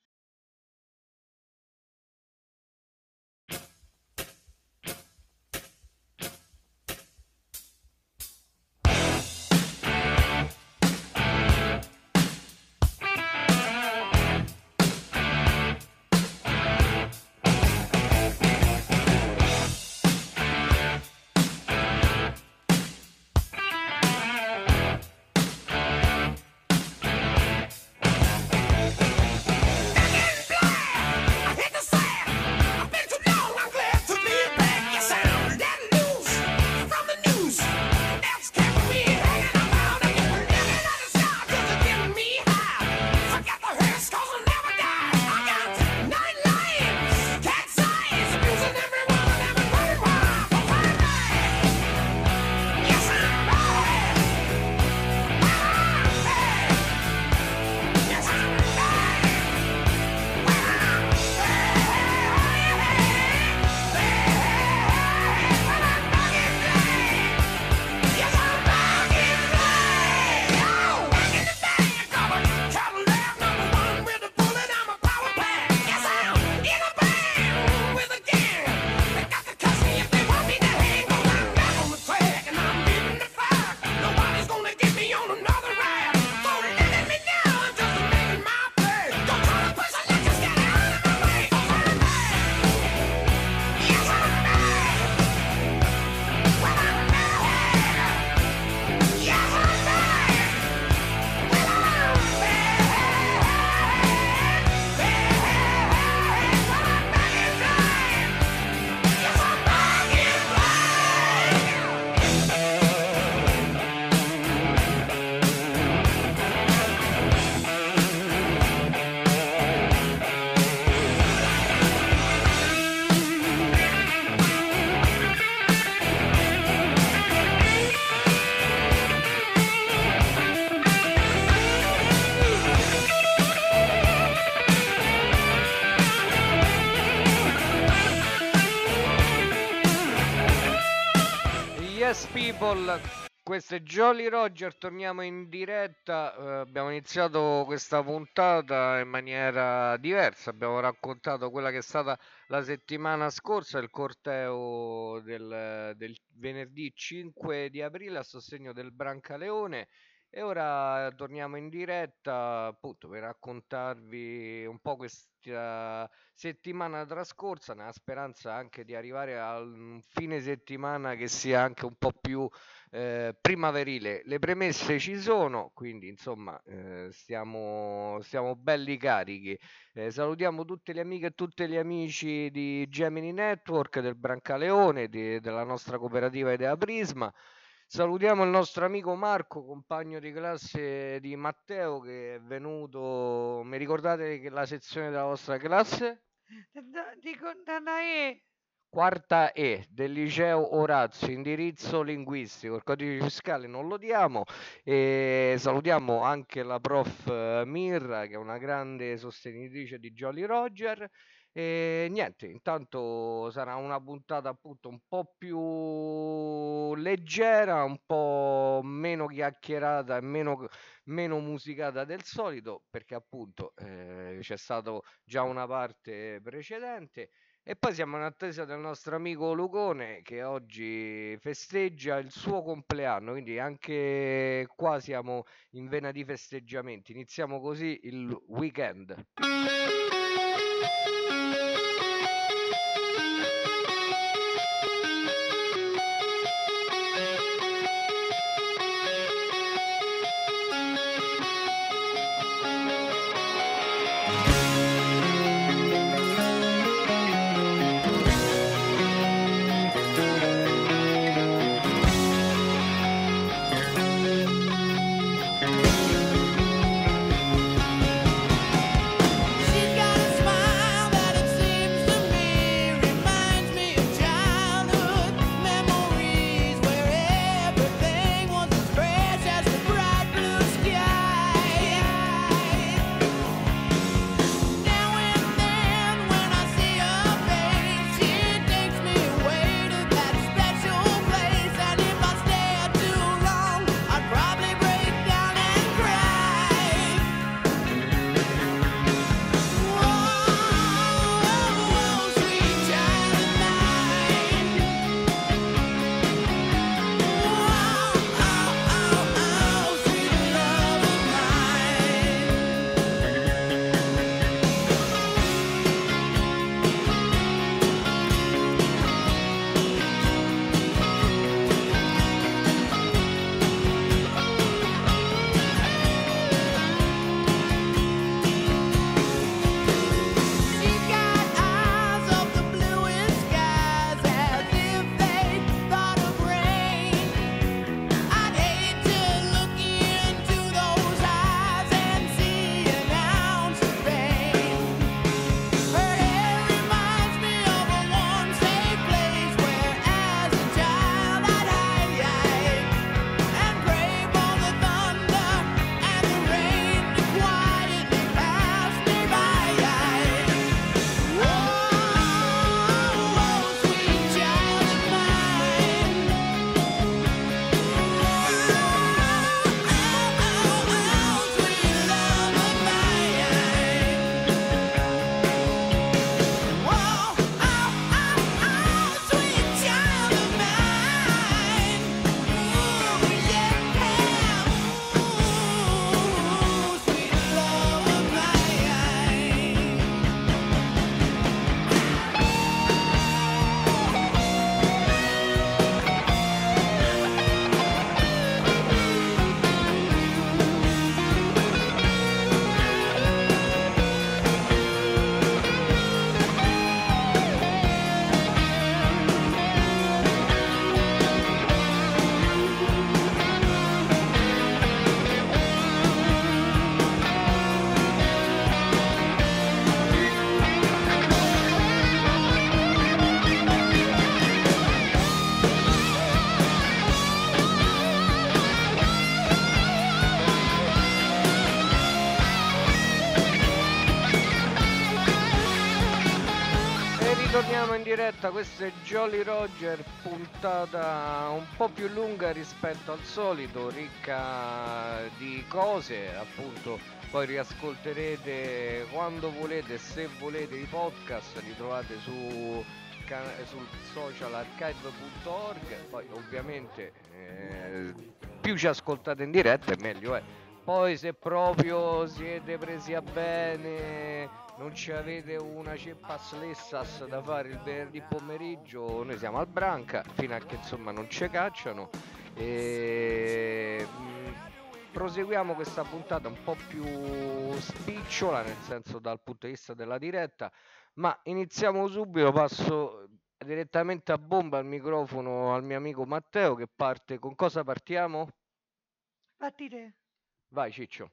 Yes people, questo è Jolly Roger, torniamo in diretta, eh, abbiamo iniziato questa puntata in maniera diversa, abbiamo raccontato quella che è stata la settimana scorsa, il corteo del, del venerdì cinque di aprile a sostegno del Brancaleone, e ora torniamo in diretta appunto per raccontarvi un po' questa settimana trascorsa, nella speranza anche di arrivare a un fine settimana che sia anche un po' più eh, primaverile. Le premesse ci sono, quindi insomma eh, stiamo, stiamo belli carichi. Eh, salutiamo tutte le amiche e tutti gli amici di Gemini Network, del Brancaleone, di, della nostra cooperativa Idea Prisma. Salutiamo il nostro amico Marco, compagno di classe di Matteo, che è venuto. Mi ricordate che la sezione della vostra classe? Dico Danae, quarta E del liceo Orazio, indirizzo linguistico, il codice fiscale non lo diamo, e salutiamo anche la prof eh, Mirra, che è una grande sostenitrice di Jolly Roger. E niente, intanto sarà una puntata appunto un po' più leggera, un po' meno chiacchierata e meno, meno musicata del solito, perché appunto eh, c'è stata già una parte precedente. E poi siamo in attesa del nostro amico Lucone, che oggi festeggia il suo compleanno, quindi anche qua siamo in vena di festeggiamenti. Iniziamo così il weekend. She's got a smile that it seems to me reminds me of childhood memories where everything was as fresh as the bright blue sky. Now and then when I see her face, she takes me away to that special place, and if I stare too long, I'd probably break down and cry. Whoa, sweet child of mine. Whoa, oh, oh, oh, sweet love of She's got eyes of the bluest skies, as if they thought of rain. I'd hate to look into those eyes and see an ounce of pain. Her hair reminds me of a warm, safe place where, as a child, I'd hide and pray for the thunder and the rain to quietly pass me by. Whoa, sweet child of mine. Sweet love of mine. Whoa, sweet child of mine. Ooh, yeah. Ooh, sweet love of mine. E ritorniamo in diretta, questo è Jolly Roger, puntata un po' più lunga rispetto al solito, ricca di cose, appunto. Poi riascolterete quando volete, se volete, i podcast, li trovate su ca- sul social archive punto org. Poi ovviamente eh, più ci ascoltate in diretta e meglio è. Poi se proprio siete presi a bene, non ci avete una ceppas lessas da fare il venerdì pomeriggio, noi siamo al Branca fino a che insomma non ci cacciano. E mh, proseguiamo questa puntata un po' più spicciola, nel senso dal punto di vista della diretta, ma iniziamo subito. Passo direttamente a bomba il microfono al mio amico Matteo, che parte. Con cosa partiamo? Partite. Vai Ciccio.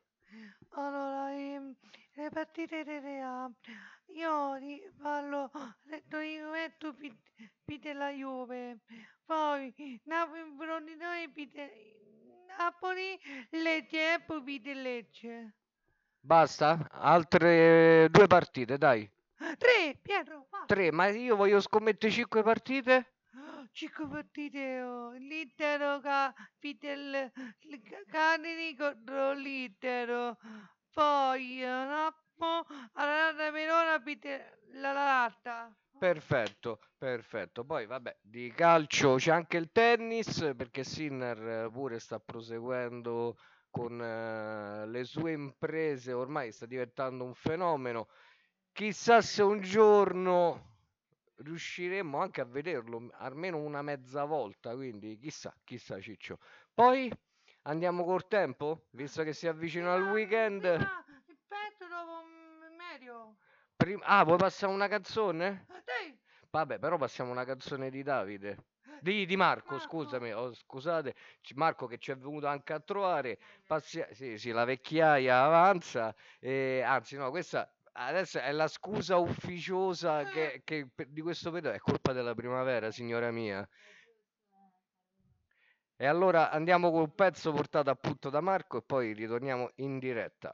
Allora, ehm, le partite Serie A. Io ti parlo del Scudetto pite, pite la Juve, poi Napoli, Frosinone, pite Napoli, Lecce e poi pite Lecce. Basta? Altre due partite, dai. Tre, Pietro, va. Tre, ma io voglio scommettere cinque partite? Cinque partite, oh. L'Intero, ca, pite il, il Cagliari contro l'Intero, poi eh, Napoli, allora Verona, pite la Latta. Perfetto, perfetto. Poi vabbè, di calcio c'è anche il tennis perché Sinner eh, pure sta proseguendo con eh, le sue imprese, ormai sta diventando un fenomeno. Chissà se un giorno riusciremo anche a vederlo almeno una mezza volta, quindi chissà, chissà Ciccio. Poi andiamo col tempo, visto che si avvicina il weekend. Il pezzo dopo mm, Mario. Prim- ah, vuoi passare una canzone? Dai. Vabbè, però passiamo una canzone di Davide. Di, di Marco, scusami, oh, scusate, C- Marco che ci è venuto anche a trovare. Passia- sì, sì, la vecchiaia avanza. E, anzi, no, questa adesso è la scusa ufficiosa che, che per- di questo periodo è colpa della primavera, signora mia. E allora andiamo col pezzo portato appunto da Marco e poi ritorniamo in diretta.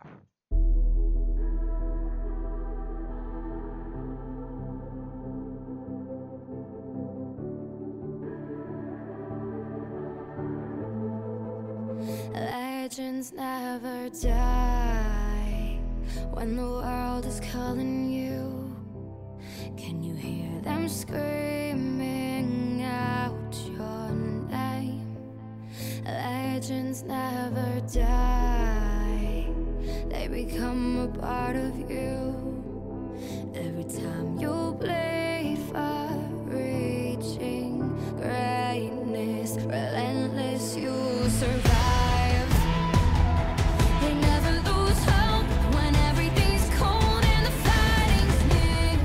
Legends never die when the world is calling you. Can you hear them screaming out your name? Legends never die, they become a part of you. Every time you bleed for reaching greatness, relentless you survive. They never lose hope when everything's cold and the fighting's near.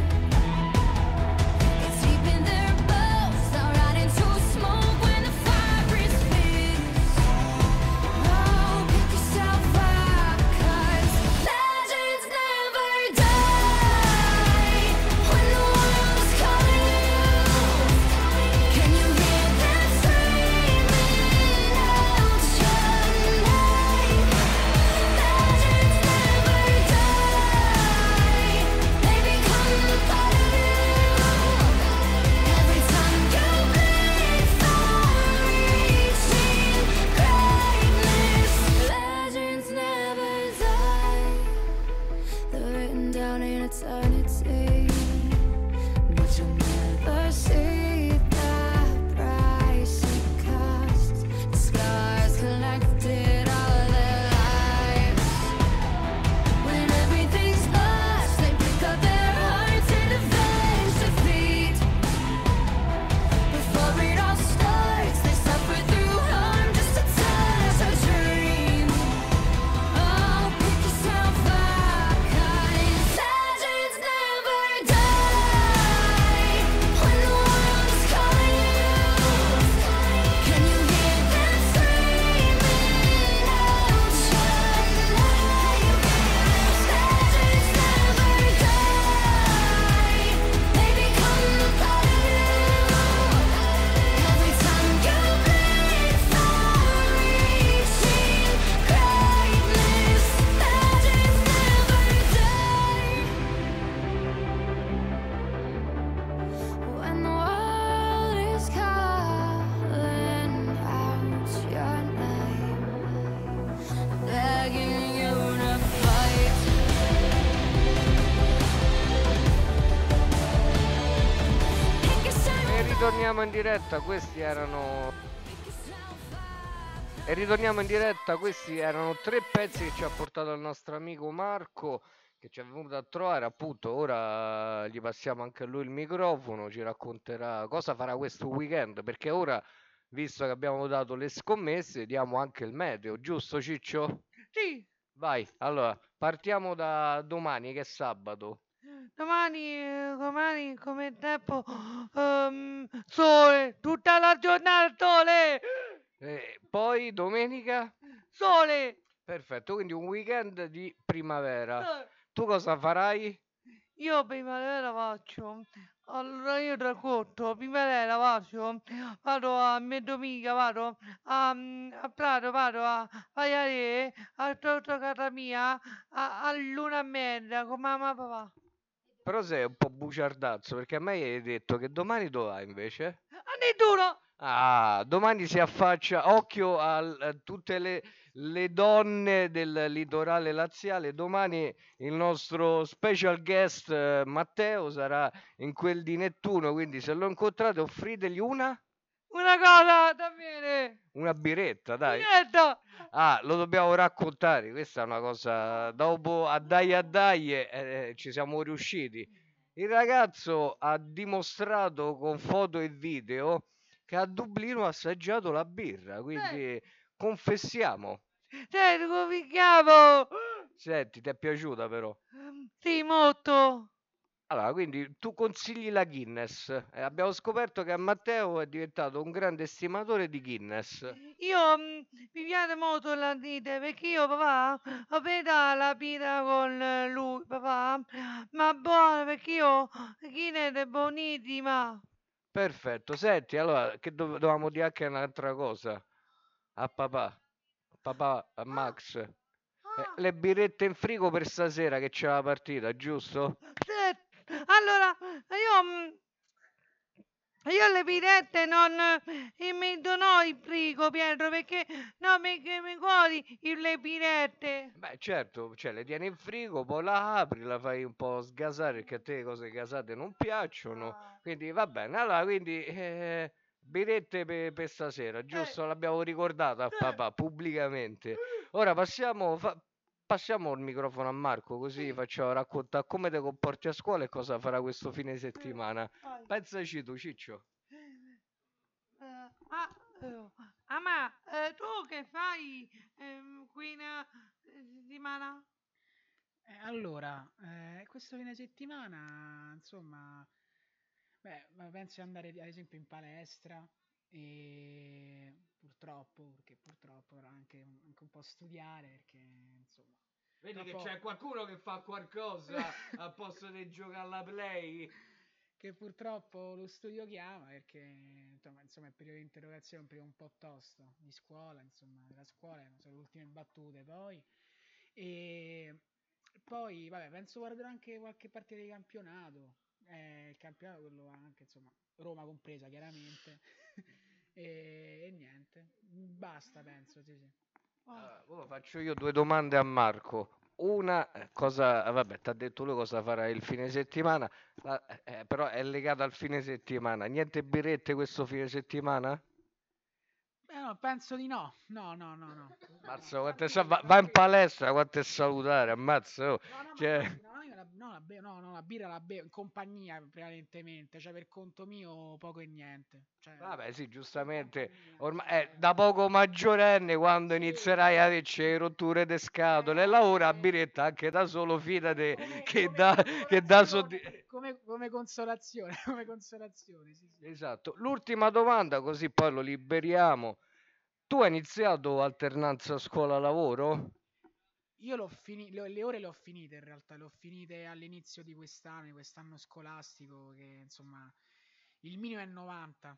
It's deep in their bones, they'll rot into smoke when the fire is fierce. Oh, pick yourself up, 'cause legends never die when the world is calling you. Can you hear them screaming out your name? Legends never die, they become a part of you. Every time you bleed for reaching greatness, legends never die. They're written down in eternity, but you'll never see the price it costs. The scars collected all their lives. When everything's lost, they pick up their hearts and avenge defeat. Before it all starts, they suffer through harm just to touch a dream. Oh, pick yourself up, 'cause legends never die when the world is calling you. Can you hear them screaming out your name? Legends never die, they become a part of you. Every time you bleed for reaching greatness, legends never die. When the world is calling out your name, begging you to fight. E ritorniamo in diretta, questi erano. E ritorniamo in diretta, questi erano tre pezzi che ci ha portato il nostro amico Marco, che ci è venuto a trovare, appunto. Ora gli passiamo anche a lui il microfono, ci racconterà cosa farà questo weekend, perché ora, visto che abbiamo dato le scommesse, diamo anche il meteo, giusto Ciccio? Sì, Vai, allora, partiamo da domani che è sabato. domani, eh, domani come tempo, ehm, sole, tutta la giornata sole, Eh, poi domenica? sole. Perfetto, quindi un weekend di primavera. Eh. Tu cosa farai? io primavera faccio, allora io racconto, primavera faccio, vado a me domenica, vado a, mm, a Prato, vado a Paiare, a tutta casa mia, a, a luna e mezza con mamma e papà. Però sei un po' bugiardazzo perché a me hai detto che domani dove vai invece? A Nettuno! Ah, domani si affaccia, occhio al- a tutte le, le donne del litorale laziale. Domani il nostro special guest eh, Matteo sarà in quel di Nettuno, quindi se lo incontrate offritegli una, Una cosa da bere! una biretta, dai. Diretta! Ah, lo dobbiamo raccontare, questa è una cosa, dopo a dai a dai eh, eh, ci siamo riusciti. Il ragazzo ha dimostrato con foto e video che a Dublino ha assaggiato la birra, quindi confessiamo. Senti come mi chiamo? Senti, ti è piaciuta però? Sì, molto. Allora, quindi tu consigli la Guinness. Eh, abbiamo scoperto che a Matteo è diventato un grande estimatore di Guinness. Io mm, mi piace molto la dite perché io papà ho bevuto la birra con eh, lui, papà, ma buona perché io Guinness è buonissima. Perfetto, senti, allora, che dov- dovevamo dire anche un'altra cosa a papà, papà, a Max. Eh, le birrette in frigo per stasera che c'è la partita, giusto? Sì, allora io mm, io le birrette non eh, metto no in frigo, Pietro, perché no, perché mi cuori le birrette. Beh, certo, cioè le tieni in frigo, poi la apri, la fai un po' sgasare perché a te le cose gasate non piacciono. Quindi va bene, allora, quindi eh, birrette per, per stasera, giusto? L'abbiamo ricordata a papà pubblicamente. Ora passiamo, fa- passiamo il microfono a Marco, così facciamo raccontare come ti comporti a scuola e cosa farà questo fine settimana. Pensaci tu, Ciccio. Eh, ah, eh, ah, ma eh, tu che fai ehm, qui in eh, settimana? Eh, allora, eh, questo fine settimana, insomma, beh, ma penso di andare ad esempio in palestra e purtroppo, perché purtroppo però anche, un- anche un po' studiare, perché insomma, Vedi che dopo- c'è qualcuno che fa qualcosa al posto di giocare alla play. che purtroppo lo studio chiama perché insomma, insomma il periodo di interrogazione è un periodo un po' tosto di scuola, insomma, della scuola sono le ultime battute poi e poi vabbè penso guarderò anche qualche partita di campionato, eh, il campionato quello anche insomma Roma compresa chiaramente e, e niente basta penso sì sì. Allora, ora faccio io due domande a Marco. Una, eh, cosa, eh, vabbè, ti ha detto lui cosa farà il fine settimana, la- eh, però è legata al fine settimana. Niente birrette questo fine settimana? Eh, no, penso di no no no no no Ammazza, quante sa- va, va in palestra, quanto è salutare, ammazza. Oh. Cioè, No, io la, no, la bevo, no, no, la birra la bevo in compagnia prevalentemente, cioè per conto mio poco e niente. Cioè, vabbè, sì, giustamente, ormai è da poco maggiorenne quando inizierai a averci le rotture di scatole e lavora a biretta anche da solo, fidate che dà, che dà soddisfazione. come, come consolazione, come consolazione, sì, sì. Esatto. L'ultima domanda, così poi lo liberiamo. Tu hai iniziato alternanza scuola-lavoro? Io l'ho fini- le, le ore le ho finite in realtà, le ho finite all'inizio di quest'anno, di quest'anno scolastico, che insomma il minimo è novanta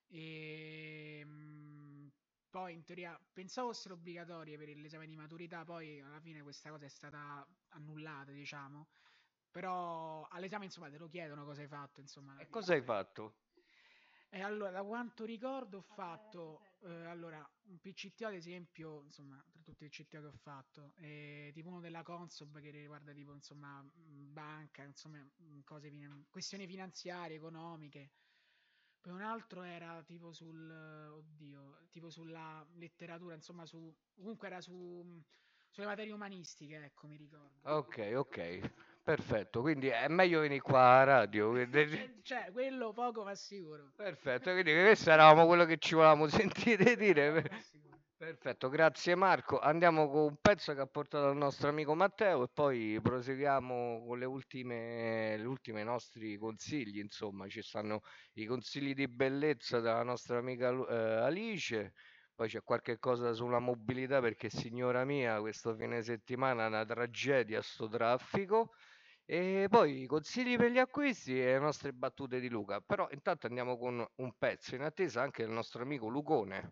e mm, poi in teoria pensavo fossero obbligatorie per l'esame di maturità, poi alla fine questa cosa è stata annullata, diciamo, però all'esame insomma te lo chiedono cosa hai fatto, insomma. E cosa hai fatto? E allora, da quanto ricordo, ho fatto eh, allora un P C T O, ad esempio, insomma, tra tutti i P C T O che ho fatto, eh, tipo uno della Consob che riguarda tipo, insomma, mh, banca, insomma, mh, cose fin- questioni finanziarie, economiche. Poi un altro era tipo sul, oddio, tipo sulla letteratura, insomma, su, comunque era su, mh, sulle materie umanistiche, ecco, mi ricordo. Ok, ok, perfetto. Quindi è meglio venire qua a radio. quindi- Cioè, quello poco ma sicuro. Perfetto, quindi questo eravamo quello che ci volevamo sentire dire. Perfetto, grazie Marco. Andiamo con un pezzo che ha portato il nostro amico Matteo e poi proseguiamo con le ultime, le ultime nostri consigli. Insomma, ci stanno i consigli di bellezza della nostra amica Lu- eh, Alice. Poi c'è qualche cosa sulla mobilità perché, signora mia, questo fine settimana è una tragedia sto traffico. E poi i consigli per gli acquisti e le nostre battute di Luca. Però intanto andiamo con un pezzo in attesa anche del nostro amico Lucone.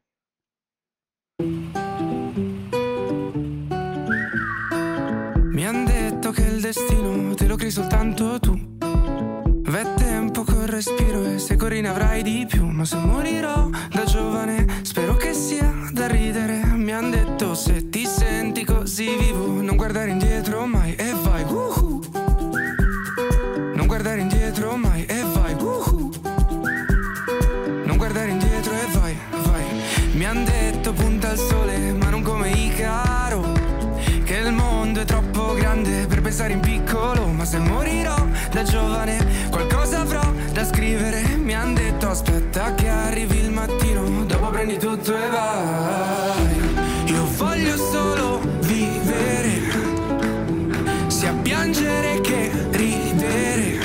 Mi han detto che il destino te lo crei soltanto tu. V'è tempo col respiro e se corri ne avrai di più. Ma se morirò da giovane spero che sia da ridere. Mi han detto se ti senti così vivo non guardare indietro mai e vai uhu. Non guardare indietro mai e vai uhu. Non guardare indietro e vai, vai. Mi han detto punta al sole ma non come Icaro, che il mondo è troppo grande per pensare in piccolo. Ma se morirò da giovane qualcosa avrò da scrivere. Mi han detto aspetta che arrivi il mattino, dopo prendi tutto e vai. Io voglio solo vivere, sia piangere che ridere.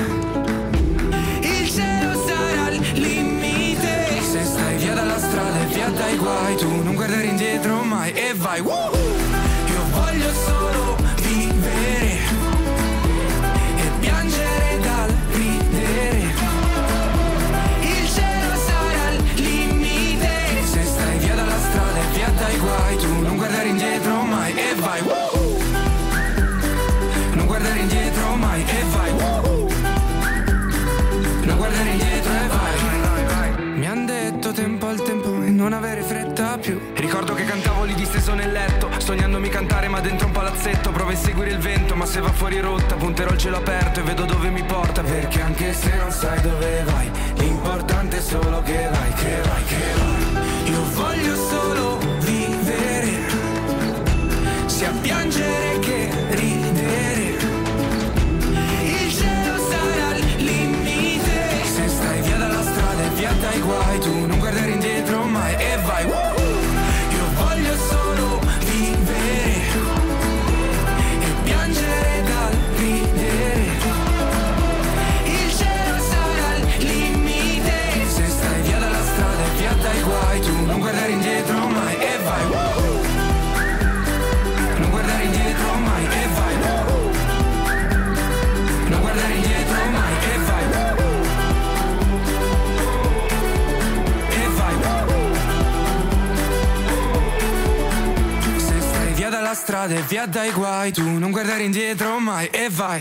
Il cielo sarà il limite, se stai via dalla strada e via dai guai. Tu non guardare indietro mai e vai woo! Voglio solo vivere e piangere dal ridere. Il cielo sarà il limite, se stai via dalla strada e via dai guai. Tu non guardare indietro mai e vai woo! Non guardare indietro mai e vai woo! Non guardare indietro e vai. Mi han detto tempo al tempo e non avere fretta più. Ricordo che cantavo lì disteso nel letto, sognandomi cantare ma dentro un palazzetto. Provo a seguire il vento ma se va fuori rotta punterò il cielo aperto e vedo dove mi porta. Perché anche se non sai dove vai, l'importante è solo che vai, che vai, che vai. Io voglio solo vivere, sia piangere che ridere. Il cielo sarà il limite, se stai via dalla strada e via dai guai. Tu non guardare indietro mai e vai woo! Voglio solo vivere e piangere dal ridere. Il cielo sarà il limite, se stai via dalla strada e via dai guai. Tu non guardare indietro mai e vai woo! Non guardare indietro mai e vai woo! Non guardare indietro mai e vai woo! E vai woo! Via dalla strada e via dai guai. Tu non guardare indietro mai e vai.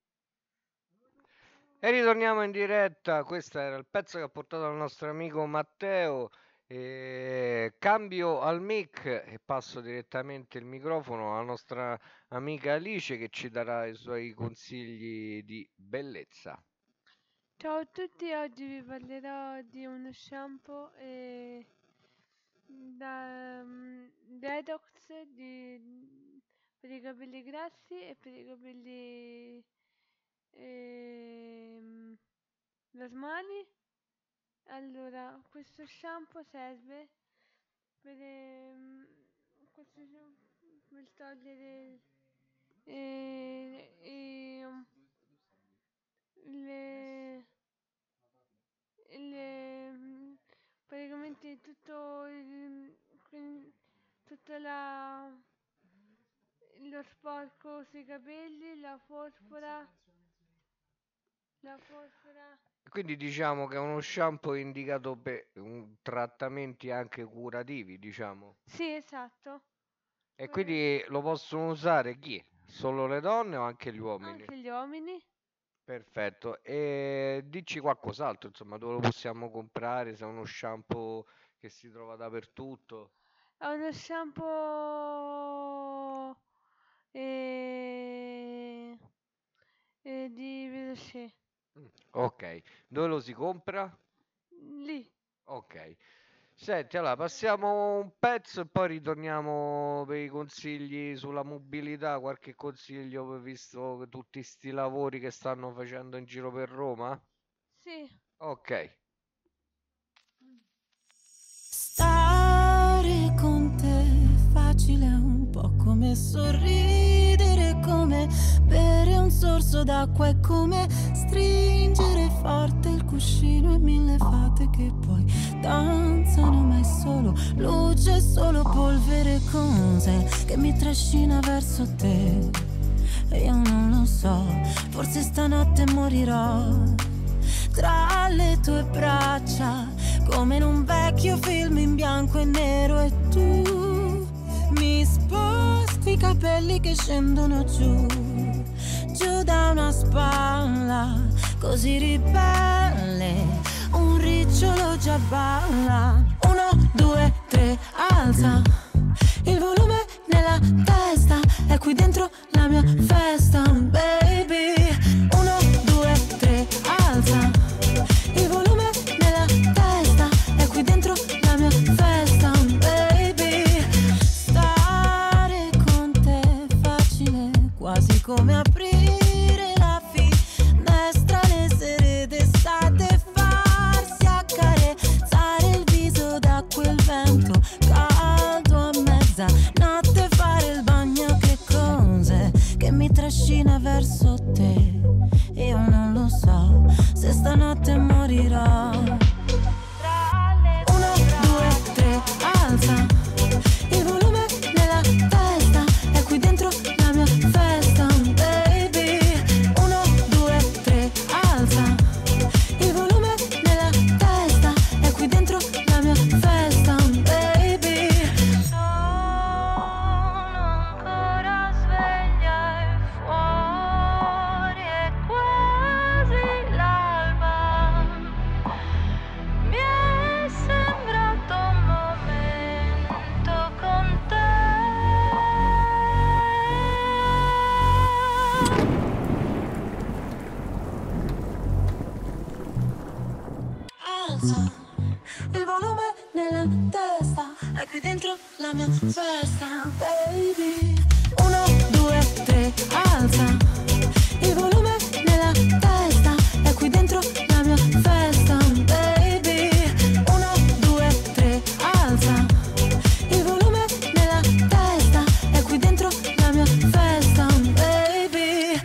E ritorniamo in diretta. Questo era il pezzo che ha portato il nostro amico Matteo. E cambio al mic e passo direttamente il microfono alla nostra amica Alice che ci darà i suoi consigli di bellezza. Ciao a tutti, oggi vi parlerò di uno shampoo e da um, detox di, per i capelli grassi e per i capelli ehm, normali. Allora, questo shampoo serve per, ehm, questo shampoo per togliere eh, eh, le, le praticamente tutto il, tutta la lo sporco sui capelli, la fosfora la fosfora Quindi diciamo che è uno shampoo indicato per um, trattamenti anche curativi, diciamo. Sì, esatto. E quindi lo possono usare chi? Solo le donne o anche gli uomini? Anche gli uomini. Perfetto. E dici qualcos'altro, insomma, dove lo possiamo comprare? Se è uno shampoo che si trova dappertutto? È uno shampoo eh, eh, di Veloce. Ok, dove lo si compra? Lì. Ok. Senti, allora passiamo un pezzo e poi ritorniamo per i consigli sulla mobilità, qualche consiglio visto tutti sti lavori che stanno facendo in giro per Roma? Sì. Ok. Stare con te è facile, un po' come sorridere, come bere un sorso d'acqua, è come stringere forte il cuscino e mille fate che poi danzano, ma è solo luce, solo polvere con sé che mi trascina verso te. e io non lo so, forse stanotte morirò tra le tue braccia, come in un vecchio film in bianco e nero, e tu mi sposti i capelli che scendono giù, giù da una spalla, così ribelle, un ricciolo già balla. Uno, due, tre, alza il volume nella testa, è qui dentro la mia festa, baby. Uno, due, tre, alza il volume nella testa, è qui dentro la mia festa, baby. Stare con te è facile, quasi come aprire la finestra le sere d'estate, farsi accarezzare il viso da quel vento caldo a mezzanotte, fare il bagno, che cose che mi trascina verso te. Io non lo so se stanotte morirò. Uno, due, tre, alza il volume nella testa, è qui dentro la mia festa, baby. Uno, due, tre, alza il volume nella testa, è qui dentro la mia festa, baby. Sono ancora sveglia e fuori è quasi l'alba. Mi è sembrato un momento con te. Alza il volume nella testa, è qui dentro la mia festa, baby. Uno, due, tre, alza il volume nella testa, è qui dentro la mia festa, baby. Uno, due, tre, alza il volume nella testa, è qui dentro la mia festa, baby.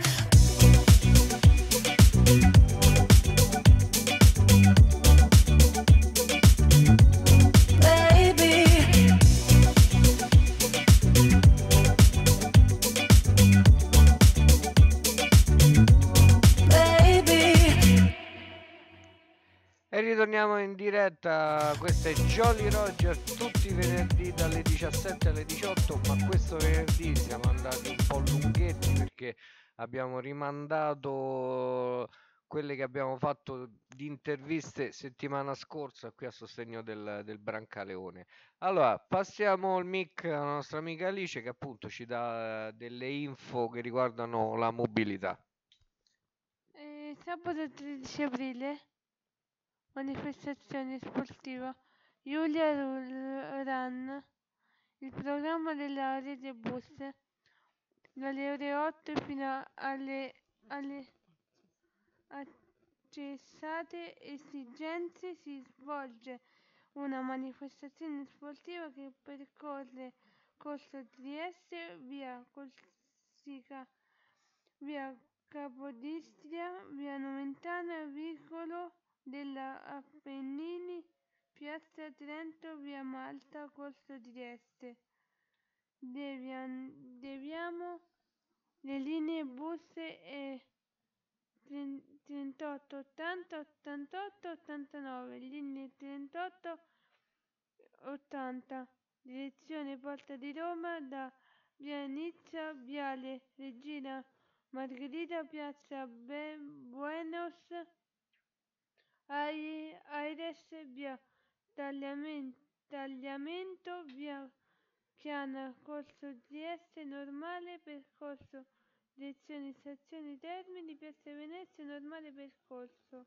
Baby. Baby. E ritorniamo in diretta, questo è Jolly Roger tutti i venerdì dalle diciassette alle diciotto, ma questo venerdì siamo andati un po' lunghetti perché abbiamo rimandato quelle che abbiamo fatto di interviste settimana scorsa qui a sostegno del, del Brancaleone. Allora, passiamo il mic alla nostra amica Alice che appunto ci dà delle info che riguardano la mobilità. Eh, sabato tredici aprile, manifestazione sportiva Giulia Rul- Run, il programma della rete bus dalle ore otto fino alle, alle accessate esigenze si svolge una manifestazione sportiva che percorre Corso Trieste, via Corsica, via Capodistria, via Nomentana, Vicolo della Appennini, piazza Trento, via Malta, Corso Trieste. Devian- deviamo le linee bus e trentotto ottanta ottantotto ottantanove, linee trentotto ottanta, direzione Porta di Roma da via Nizza, viale Regina Margherita, piazza Be- Buenos Ai- Aires, via Tagliamen- Tagliamento, via Chiana, Corso Trieste, normale percorso, direzione stazione Termini, piazza Venezia, normale percorso.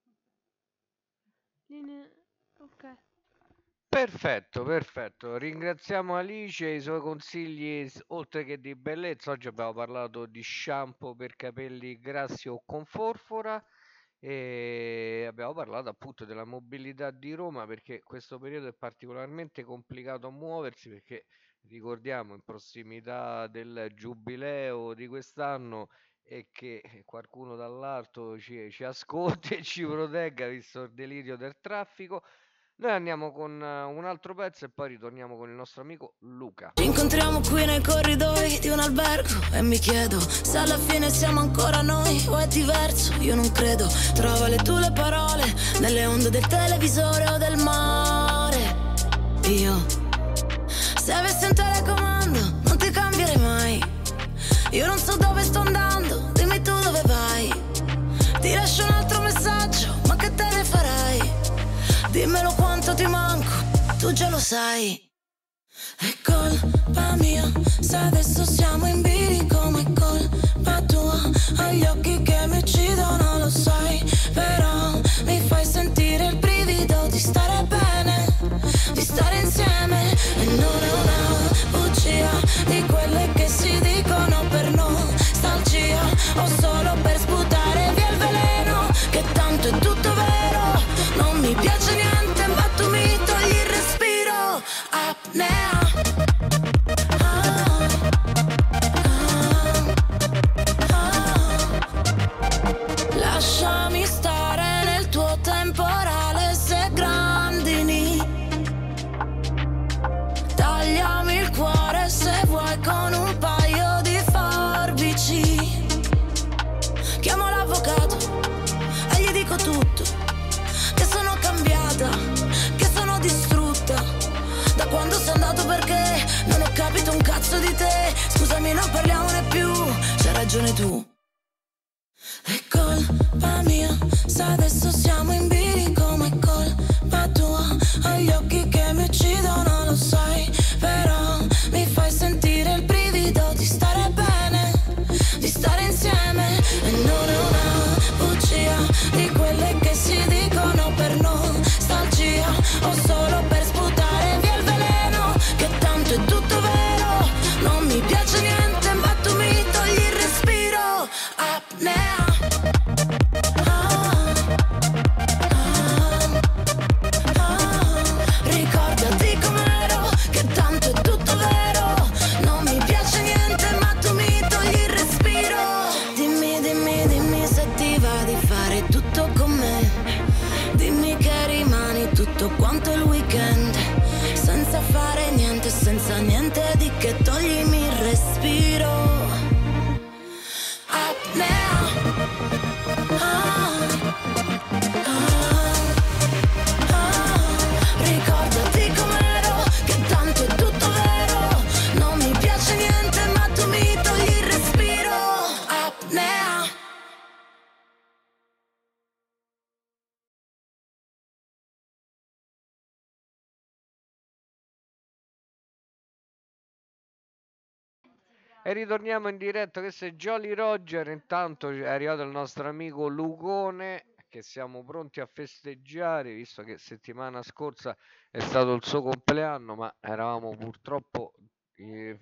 Linea... ok. Perfetto, perfetto. Ringraziamo Alice e i suoi consigli, s- oltre che di bellezza. Oggi abbiamo parlato di shampoo per capelli grassi o con forfora e abbiamo parlato appunto della mobilità di Roma perché questo periodo è particolarmente complicato a muoversi perché ricordiamo in prossimità del giubileo di quest'anno e che qualcuno dall'alto ci, ci ascolti e ci protegga visto il delirio del traffico. Noi andiamo con eh, un altro pezzo e poi ritorniamo con il nostro amico Luca. Ci incontriamo qui nei corridoi di un albergo e mi chiedo se alla fine siamo ancora noi o è diverso, io non credo. Trova le tue le parole nelle onde del televisore o del mare. Io, se avessi un telecomando, non ti cambierei mai. Io non so dove sto andando, dimmi tu dove vai. Ti lascio un altro messaggio, ma che te ne farai? Dimmelo quanto ti manco, tu già lo sai. È colpa mia, se adesso siamo in bilico, ma è colpa tua. Ho gli occhi che mi uccidono, lo sai. Però mi fai sentire il brivido di stare bene, di stare insieme. E non è una bugia di quelle che si dicono per nostalgia, o solo per sputare via il veleno, che tanto è tutto vero. Non mi piace niente, ma tu mi togli il respiro. Apnea. Lasciami stare nel tuo temporale se grandini. Tagliami il cuore se vuoi con un paio di forbici. Chiamo l'avvocato e gli dico tutto, che sono cambiata, che sono distrutta da quando sei andato, perché non ho capito un cazzo di te. Scusami, non parliamone più, c'hai ragione tu. È colpa mia, se adesso siamo in bilico, ma è colpa tua. Ho gli occhi che mi uccidono, lo sai. Però mi fai sentire il brivido di stare bene, di stare insieme. E non è una bugia di quelle che si dicono per nostalgia, o solo per sputare via il veleno, che tanto è tutto vero. Non mi piace niente, ma tu mi togli il respiro. Apnea. Ricordati com'ero, che tanto è tutto vero. Non mi piace niente, ma tu mi togli il respiro. Dimmi, dimmi, dimmi se ti va di fare tutto con me. Dimmi che rimani tutto quanto il weekend, senza fare niente, senza niente di che, toglimi il respiro. Apnea. Ah, ah, ah. Ricordati com'ero, che tanto è tutto vero. Non mi piace niente, ma tu mi togli il respiro. Apnea. E ritorniamo in diretta, questo è Jolly Roger. Intanto è arrivato il nostro amico Lucone, che siamo pronti a festeggiare, visto che settimana scorsa è stato il suo compleanno, ma eravamo purtroppo... eh,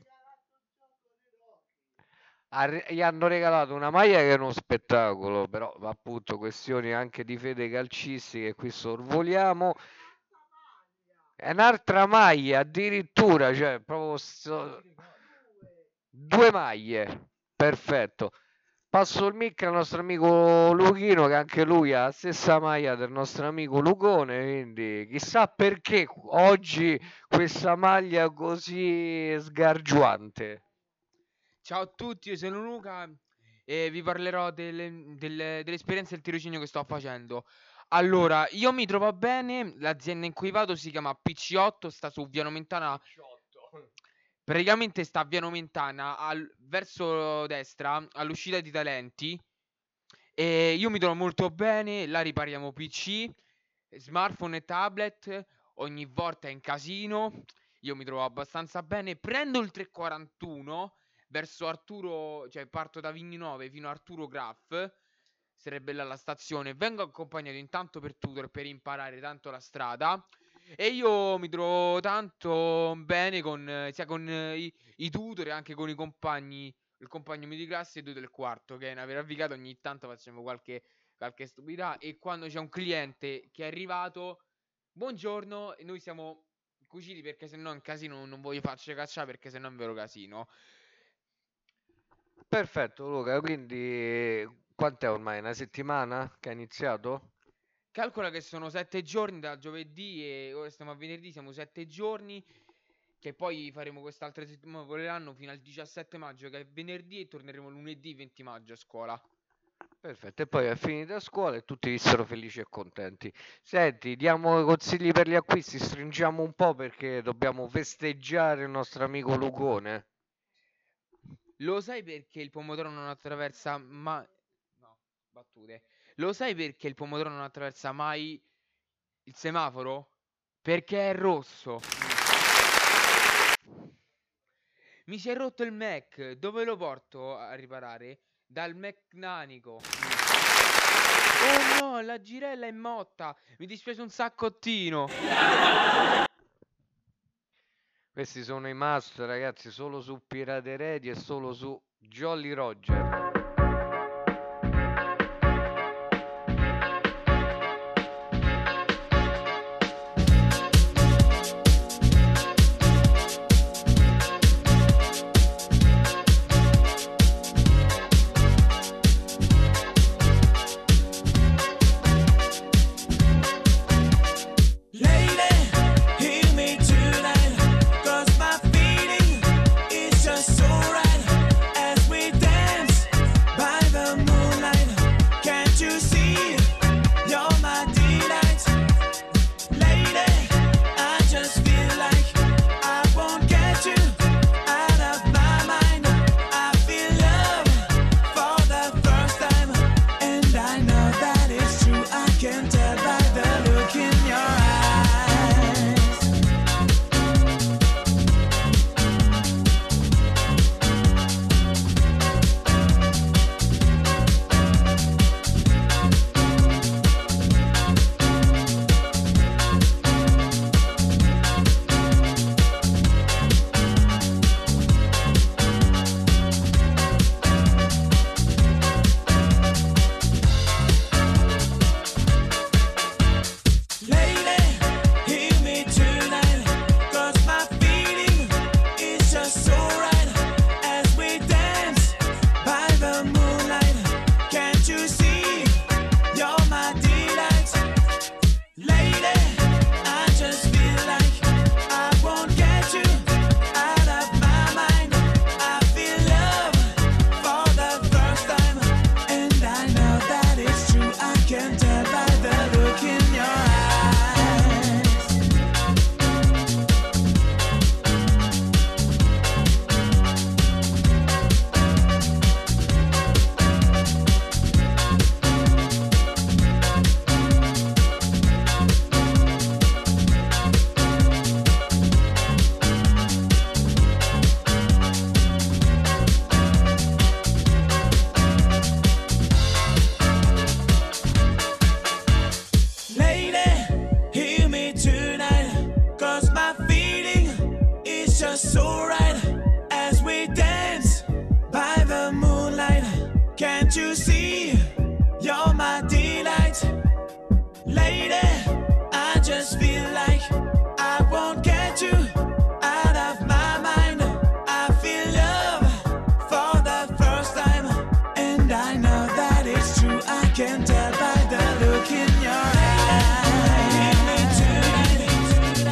arri- gli hanno regalato una maglia che è uno spettacolo, però appunto questioni anche di fede calcistica, qui sorvoliamo. È un'altra maglia addirittura, cioè proprio sto- due maglie, perfetto. Passo il mic al nostro amico Luchino, che anche lui ha la stessa maglia del nostro amico Lucone, quindi chissà perché oggi questa maglia così sgargiante. Ciao a tutti, io sono Luca e vi parlerò delle, delle, dell'esperienza del tirocinio che sto facendo. Allora, io mi trovo bene, l'azienda in cui vado si chiama P C otto, sta su Via Nomentana. Praticamente sta a Via Nomentana al- verso destra, all'uscita di Talenti. E io mi trovo molto bene, là ripariamo P C, smartphone e tablet, ogni volta è in casino. Io mi trovo abbastanza bene. Prendo il trecentoquarantuno verso Arturo, cioè parto da Vigni nove fino a Arturo Graf, sarebbe là la stazione. Vengo accompagnato intanto per tutor per imparare tanto la strada. E io mi trovo tanto bene con, eh, sia con eh, i, i tutor e anche con i compagni, il compagno mio di classe e due del quarto, che è una vera figata. Ogni tanto facciamo qualche, qualche stupidità. E quando c'è un cliente che è arrivato, buongiorno, e noi siamo cuciti perché se no è un casino, non voglio farci cacciare perché se no è un vero casino. Perfetto Luca, quindi quant'è ormai? Una settimana che ha iniziato? Calcola che sono sette giorni da giovedì e ora stiamo a venerdì, siamo sette giorni che poi faremo quest'altra settimana, voleranno fino al diciassette maggio che è venerdì e torneremo lunedì venti maggio a scuola. Perfetto, e poi è finita a scuola e tutti vissero felici e contenti. Senti, diamo consigli per gli acquisti, stringiamo un po' perché dobbiamo festeggiare il nostro amico Lugone. Lo sai perché il pomodoro non attraversa mai... No, battute. Lo sai perché il pomodoro non attraversa mai il semaforo? Perché è rosso. Mi si è rotto il Mac. Dove lo porto a riparare? Dal meccanico. Oh no, la girella è motta. Mi dispiace un saccottino. Questi sono i must, ragazzi, solo su Pirate Radio e solo su Jolly Roger. Lady, hear me tonight, 'cause my feeling is just so right as we dance by the moonlight. Can't you see you're my delight? Lady, I just feel like I won't get you out of my mind. I feel love for the first time, and I know that it's true. I can tell by the look in your eyes. Lady, hear me tonight, 'cause my feeling is just so right as we dance by the moonlight. Can't you see you're my delight? Lady, I just feel like I won't get you out of my mind. I feel love for the first time, and I know that it's true. I can tell by the look in your eyes. Lady, hear me tonight, 'cause my feeling is just so right as we dance by the moonlight. Can't you see you're my delight? Lady, I just feel like I won't get you out of my mind. I feel love for the first time, and I know that it's true. I can tell by the look in your eyes. Hear me tonight,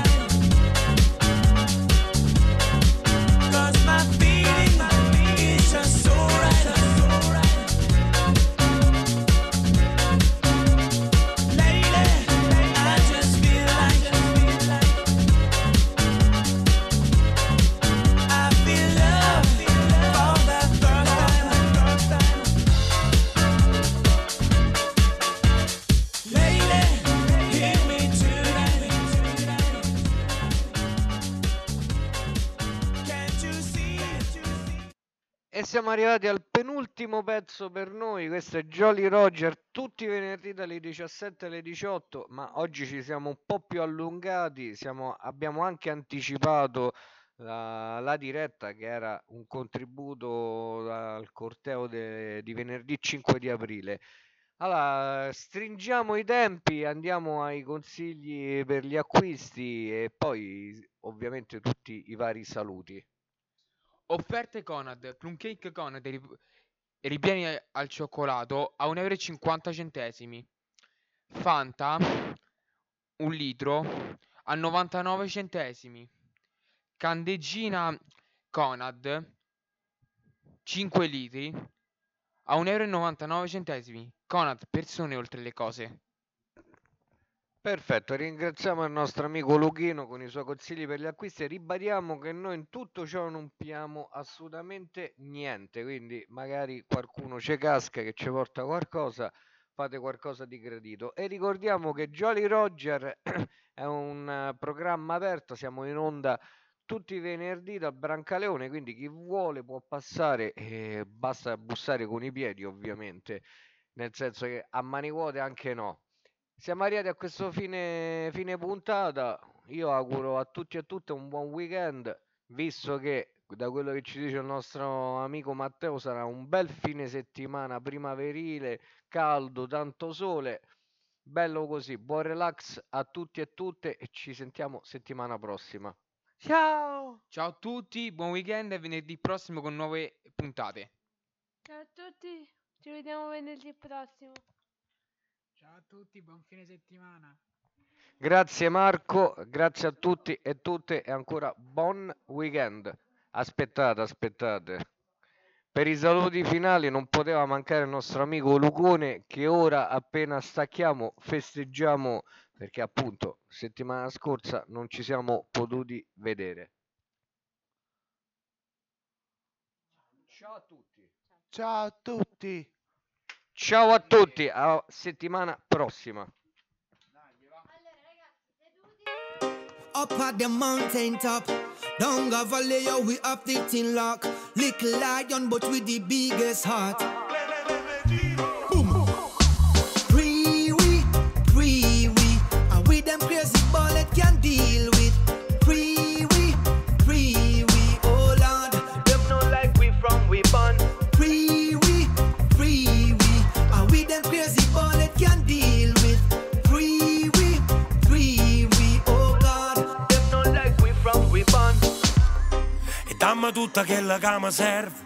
'cause my feeling is just so right. Lady, I just feel like I feel love for the first time. Lady, hear me tonight. Can't you see? E siamo arrivati al penultimo pezzo per noi, questo è Jolly Roger, tutti i venerdì dalle diciassette alle diciotto, ma oggi ci siamo un po' più allungati, siamo- abbiamo anche anticipato la, la diretta che era un contributo al corteo de- di venerdì cinque di aprile. Allora, stringiamo i tempi, andiamo ai consigli per gli acquisti e poi ovviamente tutti i vari saluti. Offerte Conad, plum cake Conad rip- ripieni al cioccolato a un euro e cinquanta centesimi. Fanta un litro a novantanove centesimi. Candeggina Conad cinque litri a un euro e novantanove centesimi. Conad, persone oltre le cose. Perfetto, ringraziamo il nostro amico Luchino con i suoi consigli per gli acquisti e ribadiamo che noi in tutto ciò non piamo assolutamente niente, quindi magari qualcuno ci casca che ci porta qualcosa, fate qualcosa di gradito. E ricordiamo che Jolly Roger è un eh, programma aperto, siamo in onda tutti i venerdì dal Brancaleone, quindi chi vuole può passare, eh, basta bussare con i piedi ovviamente, nel senso che a mani vuote anche no. Siamo arrivati a questo fine, fine puntata. Io auguro a tutti e a tutte un buon weekend, visto che da quello che ci dice il nostro amico Matteo sarà un bel fine settimana primaverile, caldo, tanto sole, bello così. Buon relax a tutti e tutte e ci sentiamo settimana prossima. Ciao! Ciao a tutti, buon weekend e venerdì prossimo con nuove puntate. Ciao a tutti, ci vediamo venerdì prossimo. Ciao a tutti, buon fine settimana. Grazie Marco, grazie a tutti e tutte e ancora buon weekend. Aspettate, aspettate. Per i saluti finali non poteva mancare il nostro amico Lucone che ora appena stacchiamo festeggiamo perché appunto settimana scorsa non ci siamo potuti vedere. Ciao a tutti. Ciao a tutti. Ciao a tutti, a settimana prossima. Up at the mountain top, down the valley, yo, we up the tin lock. Little lion, but with the biggest heart. Boom. Free we, free we, and with them crazy bullet can deal with. Free we, free we, oh Lord, them no like we from we born. Free we, free we, and with them crazy bullet can deal with. Free we, free we, oh God, them no like we from we born. E dammi tutta quella che mi serve.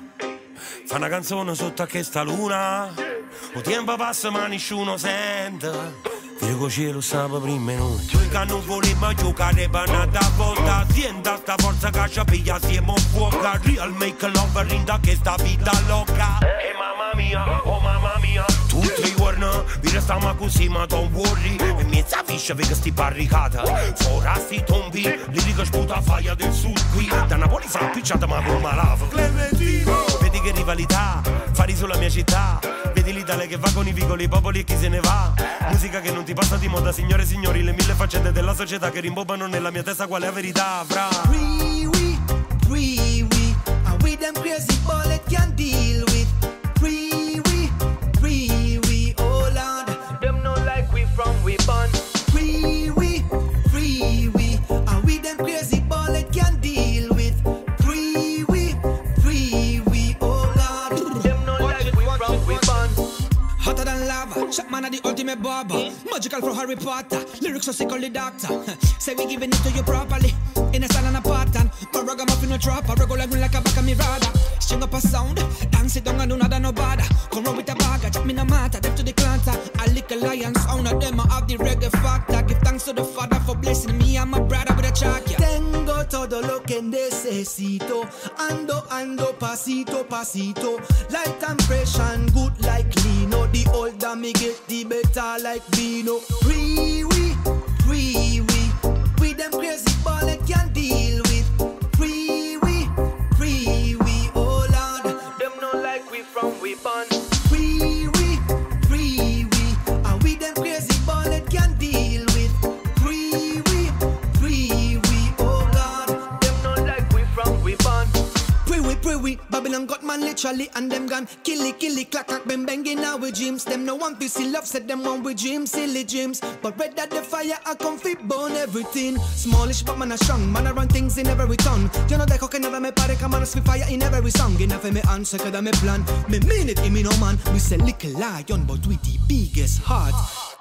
Fa una canzone sotto a questa luna. O tempo passa ma nessuno sente. Dico cielo stava prima e noi che non volevamo giocare per nata volta. Sienta sta forza che ci piglia siamo fuoco. Real make love rinda che sta vita loca. E eh, mamma mia, oh mamma mia. Tutti i giorni vi restiamo così ma don't worry. E mezza fiscia perché sti barricata. Fora sti tombi, lirica sputa faia del sud qui. Da Napoli fa picciata ma come lava. Clementino. Vedi che rivalità, fari sulla mia città. Vedi l'Italia che va con i vicoli popoli e chi se ne va. Musica che non ti passa di moda, signore e signori. Le mille faccende della società che rimbobbano nella mia testa qual è la verità, fra. Free we, free we, and with them crazy bullet can deal with. Free we, free we, oh Lord, them no like we from we born. Free we, free we, and with them crazy bullet can deal with. Free we, free we, oh Lord, them no like we from we born. Hotter than lava, shot man at the ultimate barber. Magical for Harry Potter, lyrics so sick on the doctor. Say we giving it to you properly, in a style and a pattern. My ragamuffin no trap, I regular green like a back of me radar. String up a sound, dance it down and do not no bother. Come roll with a bagger, drop me no matter, death to the clatter. I lick a lion sound of them, I have the reggae factor. Give thanks to the Father for blessing me and my brother with a chalk, yeah. Tengo todo lo que necesito. Ando, ando, pasito, pasito. Light and fresh and good like Lino. The older me get, the better like Vino. Free we, free we. With them crazy bullet can deal with. Free we, free we. Oh Lord, them no like we from we born. Free we, free we. And with them crazy bullet can deal with. Free we, free we. Oh God, them no like we from we born. Free we, free we. Babylon got man literally and them gun killy killy clack clack bang bang in our gyms. Them no one to see love, said them one with dreams, silly dreams. But red that the fire I come fit burn everything. Smallish but man a strong, man I run things in every turn. You know that cock never me pare come on spit fire in every song. Enough me answer cause me plan. Me mean it, me no man. We say little lion but with the biggest heart.